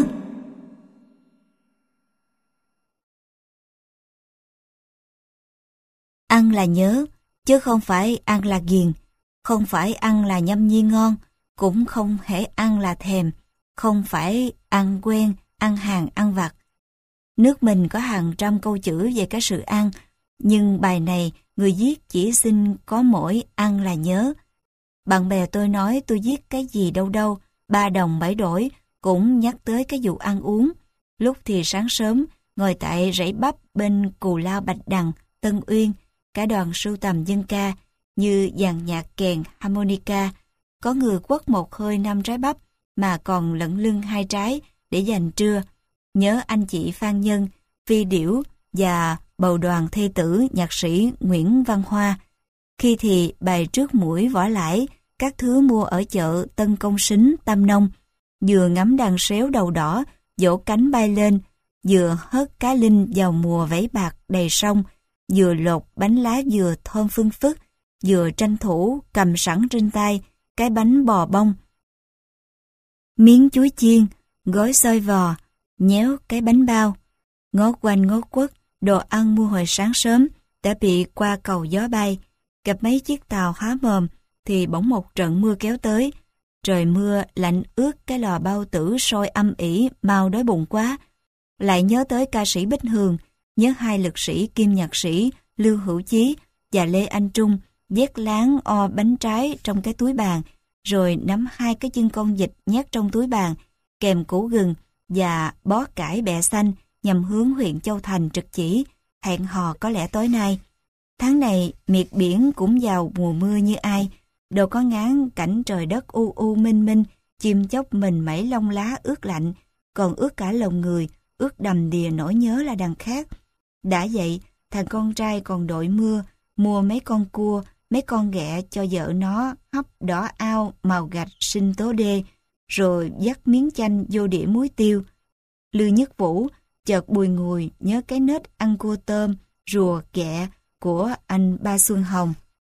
Ăn là nhớ, chứ không phải ăn là ghiền, không phải ăn là nhâm nhi ngon, cũng không hễ ăn là thèm, không phải ăn quen, ăn hàng ăn vặt. Nước mình có hàng trăm câu chữ về cái sự ăn, nhưng bài này người viết chỉ xin có mỗi ăn là nhớ. Bạn bè tôi nói tôi viết cái gì đâu đâu, ba đồng bảy đổi, cũng nhắc tới cái vụ ăn uống. Lúc thì sáng sớm, ngồi tại rẫy bắp bên Cù Lao Bạch Đằng, Tân Uyên, cả đoàn sưu tầm dân ca, như dàn nhạc kèn, harmonica. Có người quất một hơi năm trái bắp, mà còn lẫn lưng hai trái để dành trưa. Nhớ anh chị Phan Nhân, Phi Điểu và bầu đoàn thê tử nhạc sĩ Nguyễn Văn Hoa. Khi thì bày trước mũi vỏ lãi, các thứ mua ở chợ Tân Công Sính, Tam Nông, vừa ngắm đàn sếu đầu đỏ, vỗ cánh bay lên, vừa hớt cá linh vào mùa vẫy bạc đầy sông, vừa lột bánh lá dừa thơm phưng phức, vừa tranh thủ cầm sẵn trên tay cái bánh bò bông, miếng chuối chiên, gói xôi vò, nhéo cái bánh bao. Ngó quanh ngó quất, đồ ăn mua hồi sáng sớm đã bị qua cầu gió bay. Gặp mấy chiếc tàu há mồm thì bỗng một trận mưa kéo tới. Trời mưa lạnh ướt cái lò bao tử sôi âm ỉ, mau đói bụng quá. Lại nhớ tới ca sĩ Bích Hường, nhớ hai lực sĩ kim nhạc sĩ Lưu Hữu Chí và Lê Anh Trung vét láng o bánh trái trong cái túi bàn, rồi nắm hai cái chân con vịt nhét trong túi bàn, kèm củ gừng và bó cải bẹ xanh nhằm hướng huyện Châu Thành trực chỉ, hẹn hò có lẽ tối nay. Tháng này miệt biển cũng vào mùa mưa như ai, đâu có ngán cảnh trời đất u u minh minh, chim chóc mình mẩy lông lá ướt lạnh, còn ướt cả lòng người, ướt đầm đìa nỗi nhớ là đằng khác. Đã vậy, thằng con trai còn đội mưa, mua mấy con cua, mấy con ghẹ cho vợ nó hấp đỏ ao màu gạch sinh tố đê, rồi dắt miếng chanh vô đĩa muối tiêu. Lưu Nhất Vũ chợt bùi ngùi nhớ cái nết ăn cua tôm, rùa, ghẹ của anh Ba Xuân Hồng.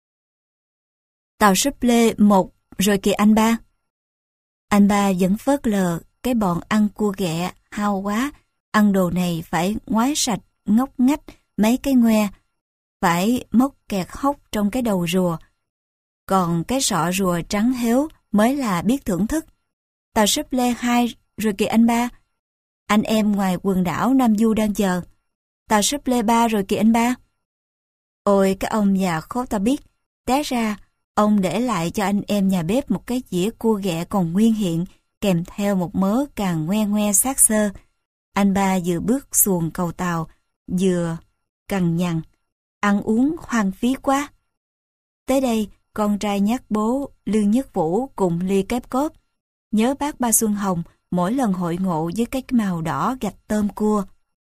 Tàu súp lê một rồi kìa anh Ba. Anh Ba vẫn phớt lờ cái bọn ăn cua ghẹ hao quá, ăn đồ này phải ngoái sạch, ngóc ngách mấy cái ngoe, phải móc kẹt hốc trong cái đầu rùa. Còn cái sọ rùa trắng héo mới là biết thưởng thức. Tàu súp lê hai rồi kìa anh Ba. Anh em ngoài quần đảo Nam Du đang chờ. Tàu súp lê ba rồi kìa anh Ba. Ôi cái ông già khốt ta biết, té ra ông để lại cho anh em nhà bếp một cái dĩa cua ghẹ còn nguyên hiện, kèm theo một mớ càng ngoe ngoe xác xơ. Anh Ba vừa bước xuồng cầu tàu, vừa cằn nhằn, ăn uống hoang phí quá. Tới đây, con trai nhắc bố Lương Nhất Vũ cùng ly kép cốp, nhớ bác Ba Xuân Hồng mỗi lần hội ngộ với cái màu đỏ gạch tôm cua.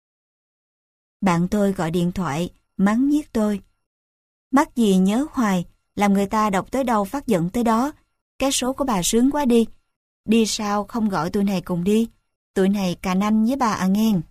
Bạn tôi gọi điện thoại, mắng nhiếc tôi. Mắc gì nhớ hoài, làm người ta đọc tới đâu phát giận tới đó. Cái số của bà sướng quá đi. Đi sao không gọi tụi này cùng đi. Tụi này cà nanh với bà à nghen.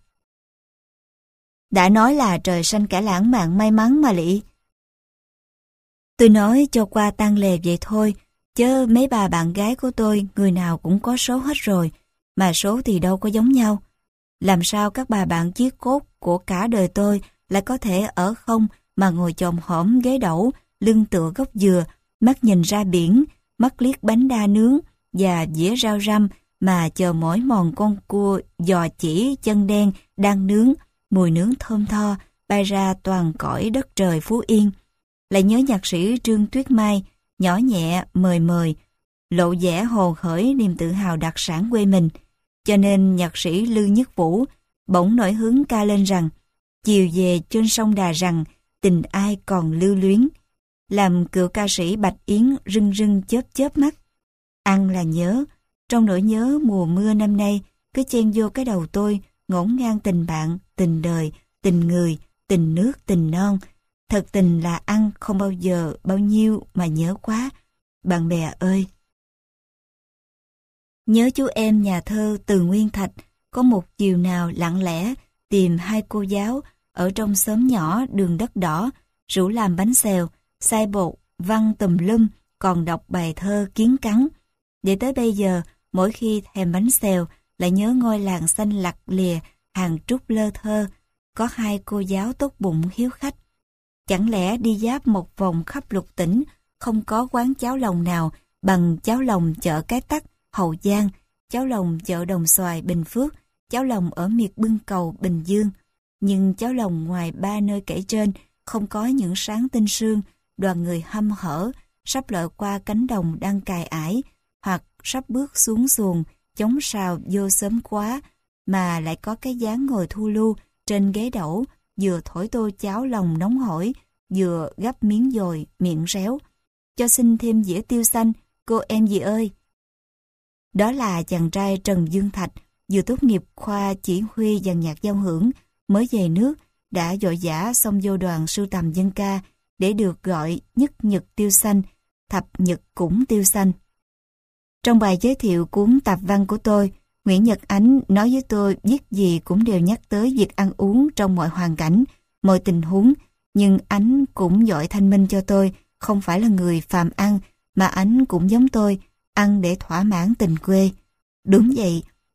Đã nói là trời xanh kẻ lãng mạn may mắn mà lị. Tôi nói cho qua tang lề vậy thôi, chứ mấy bà bạn gái của tôi người nào cũng có số hết rồi, mà số thì đâu có giống nhau. Làm sao các bà bạn chiết cốt của cả đời tôi lại có thể ở không mà ngồi chồm hổm ghế đẩu, lưng tựa gốc dừa, mắt nhìn ra biển, mắt liếc bánh đa nướng và dĩa rau răm mà chờ mỗi mòn con cua giò chỉ chân đen đang nướng, mùi nướng thơm tho bay ra toàn cõi đất trời Phú Yên. Lại nhớ nhạc sĩ Trương Tuyết Mai, nhỏ nhẹ, mời mời, lộ vẻ hồ hởi niềm tự hào đặc sản quê mình. Cho nên nhạc sĩ Lưu Nhất Vũ bỗng nổi hứng ca lên rằng chiều về trên sông Đà Rằng tình ai còn lưu luyến. Làm cựu ca sĩ Bạch Yến rưng rưng chớp chớp mắt. Ăn là nhớ, trong nỗi nhớ mùa mưa năm nay cứ chen vô cái đầu tôi ngổn ngang tình bạn, tình đời, tình người, tình nước, tình non. Thật tình là ăn không bao giờ bao nhiêu mà nhớ quá. Bạn bè ơi! Nhớ chú em nhà thơ Từ Nguyên Thạch có một chiều nào lặng lẽ tìm hai cô giáo ở trong xóm nhỏ đường đất đỏ, rủ làm bánh xèo, xay bột, văng tùm lum, còn đọc bài thơ Kiến Cắn. Để tới bây giờ, mỗi khi thèm bánh xèo, lại nhớ ngôi làng xanh lặt lìa, hàng trúc lơ thơ, có hai cô giáo tốt bụng hiếu khách. Chẳng lẽ đi giáp một vòng khắp lục tỉnh, không có quán cháo lòng nào bằng cháo lòng chợ Cái Tắc, Hậu Giang, cháo lòng chợ Đồng Xoài, Bình Phước, cháo lòng ở miệt Bưng Cầu, Bình Dương. Nhưng cháo lòng ngoài ba nơi kể trên không có những sáng tinh sương, đoàn người hăm hở, sắp lội qua cánh đồng đang cài ải, hoặc sắp bước xuống xuồng, chống sào vô sớm quá, mà lại có cái dáng ngồi thu lưu trên ghế đẩu, vừa thổi tô cháo lòng nóng hổi, vừa gắp miếng dồi, miệng réo. Cho xin thêm dĩa tiêu xanh, cô em gì ơi? Đó là chàng trai Trần Dương Thạch, vừa tốt nghiệp khoa chỉ huy dàn nhạc giao hưởng, mới về nước, đã vội vã xông vô đoàn sưu tầm dân ca để được gọi nhất nhật tiêu xanh, thập nhật cũng tiêu xanh. Trong bài giới thiệu cuốn tạp văn của tôi, Nguyễn Nhật Ánh nói với tôi viết gì cũng đều nhắc tới việc ăn uống trong mọi hoàn cảnh, mọi tình huống, nhưng Ánh cũng giỏi thanh minh cho tôi không phải là người phàm ăn, mà Ánh cũng giống tôi, ăn để thỏa mãn tình quê. Đúng vậy,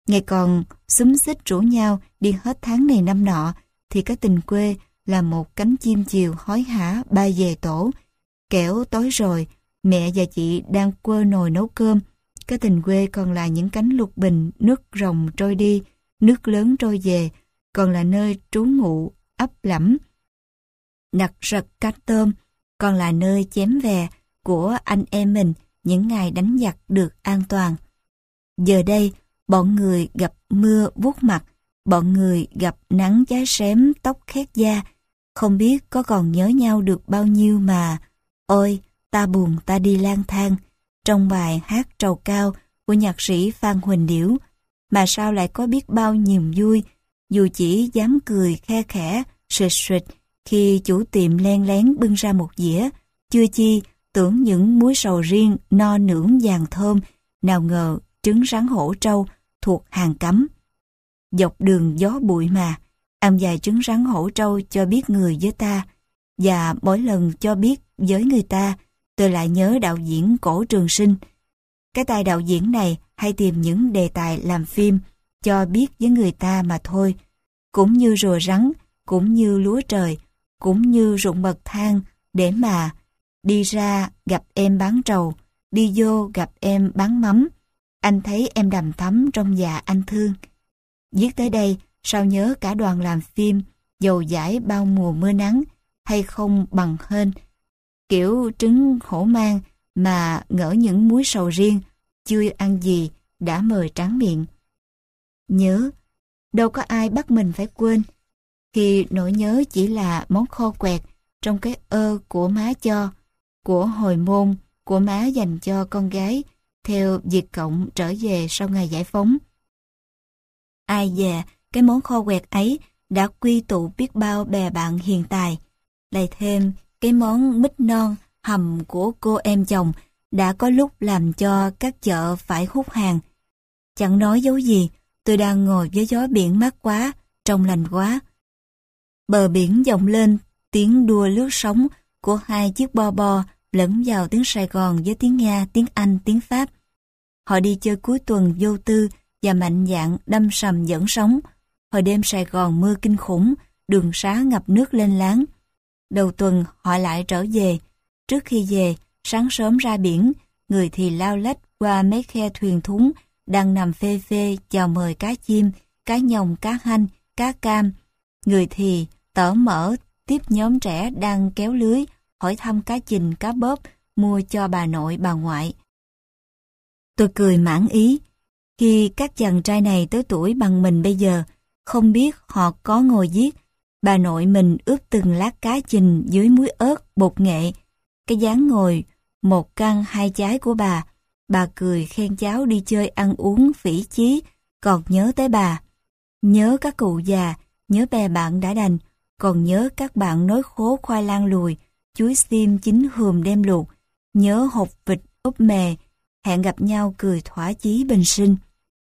Ngày còn xúm xít rủ nhau đi hết tháng này năm nọ, thì cái tình quê là một cánh chim chiều hối hả bay về tổ. Kẻo tối rồi, mẹ và chị đang quơ nồi nấu cơm. Cái tình quê còn là những cánh lục bình, nước rồng trôi đi, nước lớn trôi về, còn là nơi trú ngụ, ấp lẫm, đặt rật cá tôm, còn là nơi chém về của anh em mình những ngày đánh giặc được an toàn. Giờ đây, bọn người gặp mưa buốt mặt, bọn người gặp nắng cháy xém tóc khét da, không biết có còn nhớ nhau được bao nhiêu mà. Ôi, ta buồn ta đi lang thang, trong bài hát Trầu Cao của nhạc sĩ Phan Huỳnh Điểu, mà sao lại có biết bao niềm vui, dù chỉ dám cười khe khẽ, sụt sụt khi chủ tiệm len lén bưng ra một dĩa, chưa chi tưởng những muối sầu riêng no nưởng vàng thơm, nào ngờ trứng rắn hổ trâu thuộc hàng cấm. Dọc đường gió bụi mà, ăn vài trứng rắn hổ trâu cho biết người với ta, và mỗi lần cho biết với người ta, tôi lại nhớ đạo diễn Cổ Trường Sinh. Cái tài đạo diễn này hay tìm những đề tài làm phim cho biết với người ta mà thôi, cũng như rùa rắn, cũng như lúa trời, cũng như ruộng bậc thang, để mà đi ra gặp em bán trầu, đi vô gặp em bán mắm, anh thấy em đằm thắm trong dạ anh thương. Viết tới đây, sao nhớ cả đoàn làm phim, dầu dãi bao mùa mưa nắng, hay không bằng hên, kiểu trứng hổ mang mà ngỡ những muối sầu riêng, chưa ăn gì đã mời tráng miệng. Nhớ, đâu có ai bắt mình phải quên, khi nỗi nhớ chỉ là món kho quẹt trong cái ơ của má cho, của hồi môn, của má dành cho con gái, theo Việt Cộng trở về sau ngày giải phóng. Ai dè, cái món kho quẹt ấy đã quy tụ biết bao bè bạn hiền tài. Lại thêm cái món mít non hầm của cô em chồng đã có lúc làm cho các chợ phải hút hàng. Chẳng nói dấu gì, tôi đang ngồi với gió biển mát quá, trong lành quá. Bờ biển vọng lên tiếng đua lướt sóng của hai chiếc bo bo lẫn vào tiếng Sài Gòn với tiếng Nga, tiếng Anh, tiếng Pháp. Họ đi chơi cuối tuần vô tư và mạnh dạn đâm sầm dẫn sóng. Hồi đêm Sài Gòn mưa kinh khủng, đường xá ngập nước lên láng. Đầu tuần họ lại trở về. Trước khi về, sáng sớm ra biển, người thì lao lách qua mấy khe thuyền thúng đang nằm phê phê chào mời cá chim, cá nhồng, cá hanh, cá cam. Người thì tở mở tiếp nhóm trẻ đang kéo lưới, hỏi thăm cá chình, cá bóp, mua cho bà nội, bà ngoại. Tôi cười mãn ý. Khi các chàng trai này tới tuổi bằng mình bây giờ, không biết họ có ngồi viết, bà nội mình ướp từng lát cá chình dưới muối ớt, bột nghệ. Cái dáng ngồi, một căn hai trái của bà, bà cười khen cháu đi chơi ăn uống phỉ chí, còn nhớ tới bà. Nhớ các cụ già, nhớ bè bạn đã đành, còn nhớ các bạn nói khố khoai lang lùi, chuối xiêm chín hùm đem luộc, nhớ hột vịt úp mè, hẹn gặp nhau cười thỏa chí bình sinh.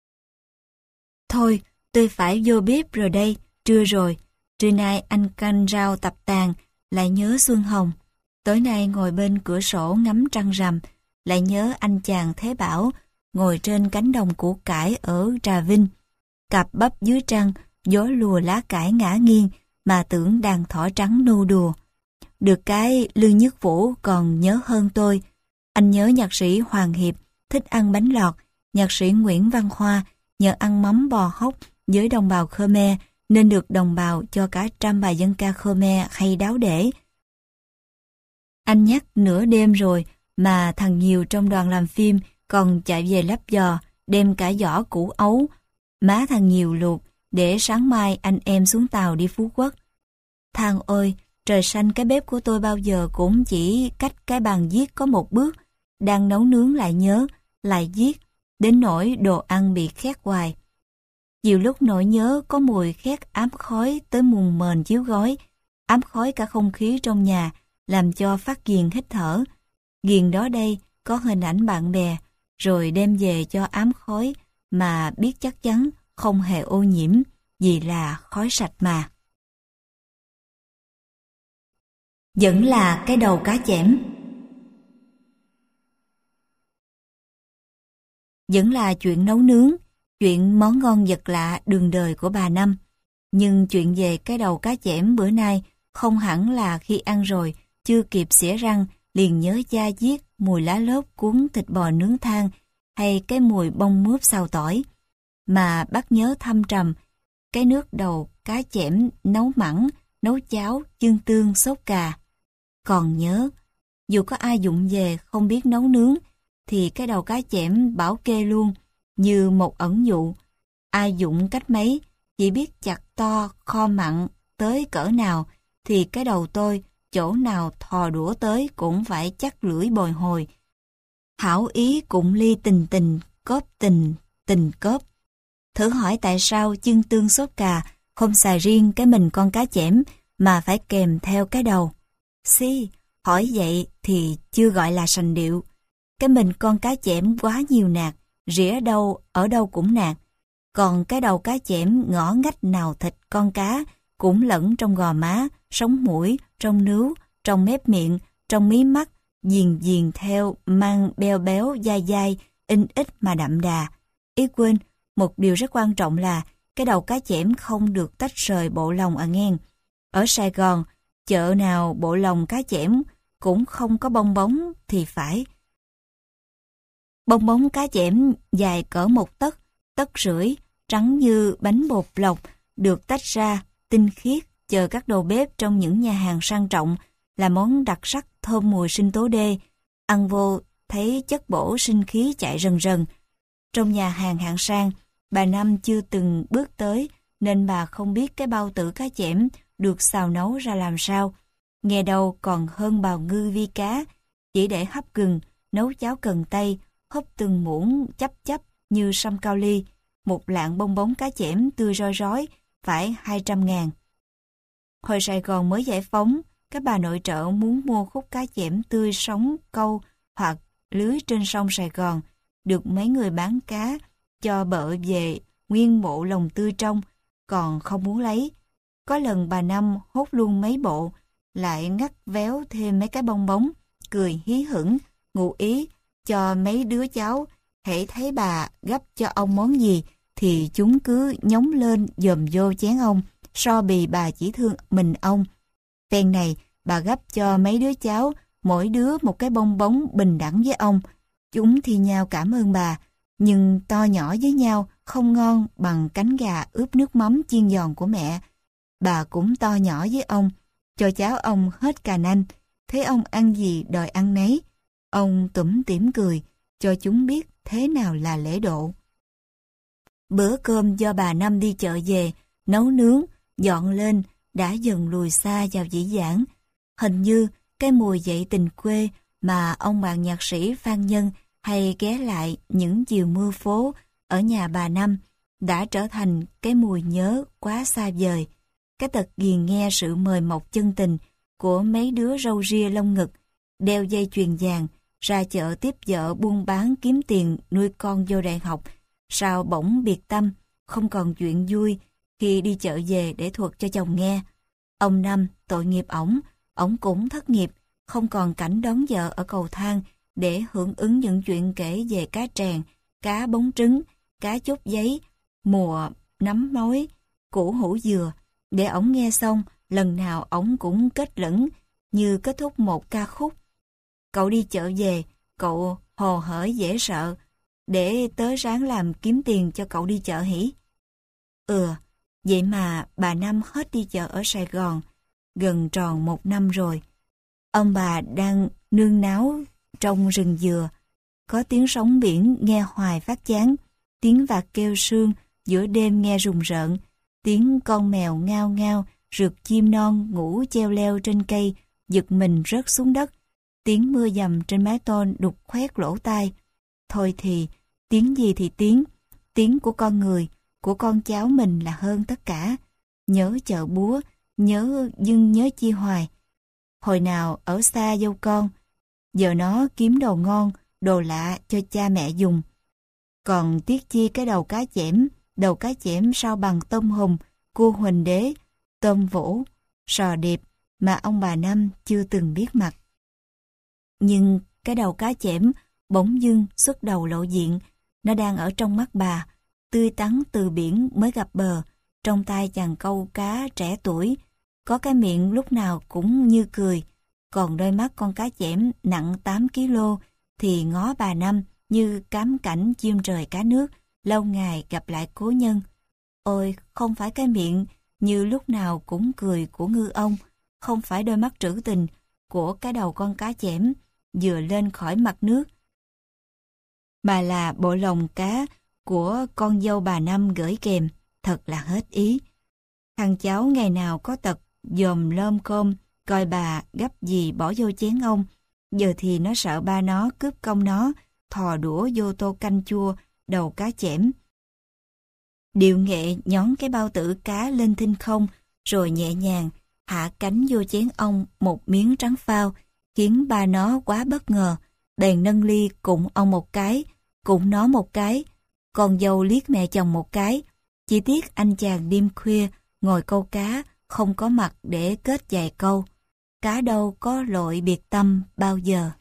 Thôi, tôi phải vô bếp rồi đây, trưa rồi. Trưa nay anh canh rau tập tàn, lại nhớ Xuân Hồng. Tối nay ngồi bên cửa sổ ngắm trăng rằm, lại nhớ anh chàng Thế Bảo, ngồi trên cánh đồng củ cải ở Trà Vinh. Cặp bắp dưới trăng, gió lùa lá cải ngã nghiêng, mà tưởng đàn thỏ trắng nô đùa. Được cái Lương Nhất Vũ còn nhớ hơn tôi. Anh nhớ nhạc sĩ Hoàng Hiệp, thích ăn bánh lọt, nhạc sĩ Nguyễn Văn Hoa, nhờ ăn mắm bò hóc với đồng bào Khmer, nên được đồng bào cho cả trăm bài dân ca Khmer hay đáo để. Anh nhắc nửa đêm rồi, mà thằng Nhiều trong đoàn làm phim còn chạy về lắp giò, đem cả giỏ củ ấu, má thằng Nhiều luộc, để sáng mai anh em xuống tàu đi Phú Quốc. Thang ơi, trời xanh cái bếp của tôi bao giờ cũng chỉ cách cái bàn viết có một bước, đang nấu nướng lại nhớ, lại viết, đến nỗi đồ ăn bị khét hoài. Nhiều lúc nỗi nhớ có mùi khét ám khói tới mùng mền chiếu gói, ám khói cả không khí trong nhà, làm cho phát ghiền hít thở. Ghiền đó đây có hình ảnh bạn bè, rồi đem về cho ám khói mà biết chắc chắn không hề ô nhiễm, vì là khói sạch mà. Vẫn là cái đầu cá chẽm. Vẫn là chuyện nấu nướng, chuyện món ngon vật lạ đường đời của bà Năm. Nhưng chuyện về cái đầu cá chẽm bữa nay không hẳn là khi ăn rồi, chưa kịp xỉa răng, liền nhớ da diết, mùi lá lốt cuốn thịt bò nướng than hay cái mùi bông mướp xào tỏi, mà bắt nhớ thâm trầm cái nước đầu cá chẽm nấu mặn, nấu cháo, chiên tương, sốt cà. Còn nhớ, dù có ai dụng về không biết nấu nướng, thì cái đầu cá chẽm bảo kê luôn, như một ẩn dụ. Ai dụng cách mấy, chỉ biết chặt to, kho mặn tới cỡ nào, thì cái đầu tôi, chỗ nào thò đũa tới cũng phải chắc lưỡi bồi hồi. Hảo ý cũng ly tình tình, cóp tình, tình cóp. Thử hỏi tại sao chiên tương sốt cà không xài riêng cái mình con cá chẽm mà phải kèm theo cái đầu. Xí, hỏi vậy thì chưa gọi là sành điệu. Cái mình con cá chẽm quá nhiều nạc, rỉa đâu ở đâu cũng nạc. Còn cái đầu cá chẽm ngõ ngách nào thịt con cá cũng lẫn trong gò má, sống mũi, trong nướu, trong mép miệng, trong mí mắt, diền diền theo mang beo béo dai dai, in ít mà đậm đà. Ý quên, một điều rất quan trọng là cái đầu cá chẽm không được tách rời bộ lòng à ngang. Ở Sài Gòn, chợ nào bộ lòng cá chẽm cũng không có bong bóng thì phải. Bong bóng cá chẽm dài cỡ một tấc, tấc rưỡi, trắng như bánh bột lọc, được tách ra, tinh khiết, chờ các đầu bếp trong những nhà hàng sang trọng, là món đặc sắc thơm mùi sinh tố đê. Ăn vô thấy chất bổ sinh khí chạy rần rần. Trong nhà hàng hạng sang, bà Năm chưa từng bước tới, nên bà không biết cái bao tử cá chẽm được xào nấu ra làm sao. Nghe đâu còn hơn bào ngư vi cá, chỉ để hấp gừng, nấu cháo cần tây, hấp từng muỗng chấp chấp như sâm cao ly. Một lạng bong bóng cá chẽm tươi roi rói, phải hai trăm ngàn. Hồi Sài Gòn mới giải phóng, các bà nội trợ muốn mua khúc cá chẽm tươi sống câu hoặc lưới trên sông Sài Gòn, được mấy người bán cá cho bợ về nguyên bộ lòng tươi trong, còn không muốn lấy. Có lần bà Năm hốt luôn mấy bộ, lại ngắt véo thêm mấy cái bong bóng, cười hí hửng, ngụ ý cho mấy đứa cháu, hễ thấy bà gấp cho ông món gì, thì chúng cứ nhóng lên dòm vô chén ông, so bì bà chỉ thương mình ông. Phen này, bà gấp cho mấy đứa cháu, mỗi đứa một cái bong bóng bình đẳng với ông. Chúng thì nhau cảm ơn bà, nhưng to nhỏ với nhau không ngon bằng cánh gà ướp nước mắm chiên giòn của mẹ. Bà cũng to nhỏ với ông, cho cháu ông hết cà nanh, thấy ông ăn gì đòi ăn nấy. Ông tủm tỉm cười, cho chúng biết thế nào là lễ độ. Bữa cơm do bà Năm đi chợ về, nấu nướng, dọn lên, đã dần lùi xa vào dĩ vãng. Hình như cái mùi dậy tình quê mà ông bạn nhạc sĩ Phan Nhân hay ghé lại những chiều mưa phố ở nhà bà Năm đã trở thành cái mùi nhớ quá xa vời. Cái tật ghiền nghe sự mời mọc chân tình của mấy đứa râu ria lông ngực, đeo dây chuyền vàng, ra chợ tiếp vợ buôn bán kiếm tiền nuôi con vô đại học, sao bỗng biệt tâm, không còn chuyện vui khi đi chợ về để thuật cho chồng nghe. Ông Năm tội nghiệp ổng, ổng cũng thất nghiệp, không còn cảnh đón vợ ở cầu thang để hưởng ứng những chuyện kể về cá tràng, cá bóng trứng, cá chốt giấy, mùa nắm mối, củ hũ dừa. Để ổng nghe xong, lần nào ổng cũng kết lẫn như kết thúc một ca khúc. Cậu đi chợ về, cậu hồ hởi dễ sợ, để tớ ráng làm kiếm tiền cho cậu đi chợ hỉ. Ừ, vậy mà bà Năm hết đi chợ ở Sài Gòn, gần tròn một năm rồi. Ông bà đang nương náo trong rừng dừa, có tiếng sóng biển nghe hoài phát chán, tiếng vạc kêu sương giữa đêm nghe rùng rợn, tiếng con mèo ngao ngao, rượt chim non ngủ treo leo trên cây, giật mình rớt xuống đất, tiếng mưa dầm trên mái tôn đục khoét lỗ tai. Thôi thì, tiếng gì thì tiếng, tiếng của con người, của con cháu mình là hơn tất cả. Nhớ chợ búa, nhớ dưng nhớ chi hoài. Hồi nào ở xa dâu con, giờ nó kiếm đồ ngon, đồ lạ cho cha mẹ dùng. Còn tiếc chi cái đầu cá chẽm, đầu cá chẽm sao bằng tôm hùm, cua huỳnh đế, tôm vũ, sò điệp mà ông bà Năm chưa từng biết mặt. Nhưng cái đầu cá chẽm bỗng dưng xuất đầu lộ diện, nó đang ở trong mắt bà, tươi tắn từ biển mới gặp bờ, trong tay chàng câu cá trẻ tuổi, có cái miệng lúc nào cũng như cười, còn đôi mắt con cá chẽm nặng tám ki lô thì ngó bà Năm như cám cảnh chim trời cá nước, lâu ngày gặp lại cố nhân. Ôi, không phải cái miệng như lúc nào cũng cười của ngư ông, không phải đôi mắt trữ tình của cái đầu con cá chẽm vừa lên khỏi mặt nước, mà là bộ lồng cá của con dâu bà Năm gửi kèm, thật là hết ý. Thằng cháu ngày nào có tật dòm lơm cơm, coi bà gấp gì bỏ vô chén ông, giờ thì nó sợ ba nó cướp công nó, thò đũa vô tô canh chua đầu cá chẽm. Điệu nghệ nhón cái bao tử cá lên thinh không, rồi nhẹ nhàng hạ cánh vô chén ông một miếng trắng phao, khiến ba nó quá bất ngờ, bèn nâng ly cụng ông một cái, cụng nó một cái, con dâu liếc mẹ chồng một cái. Chỉ tiếc anh chàng đêm khuya ngồi câu cá, không có mặt để kết vài câu. Cá đâu có lội biệt tâm bao giờ.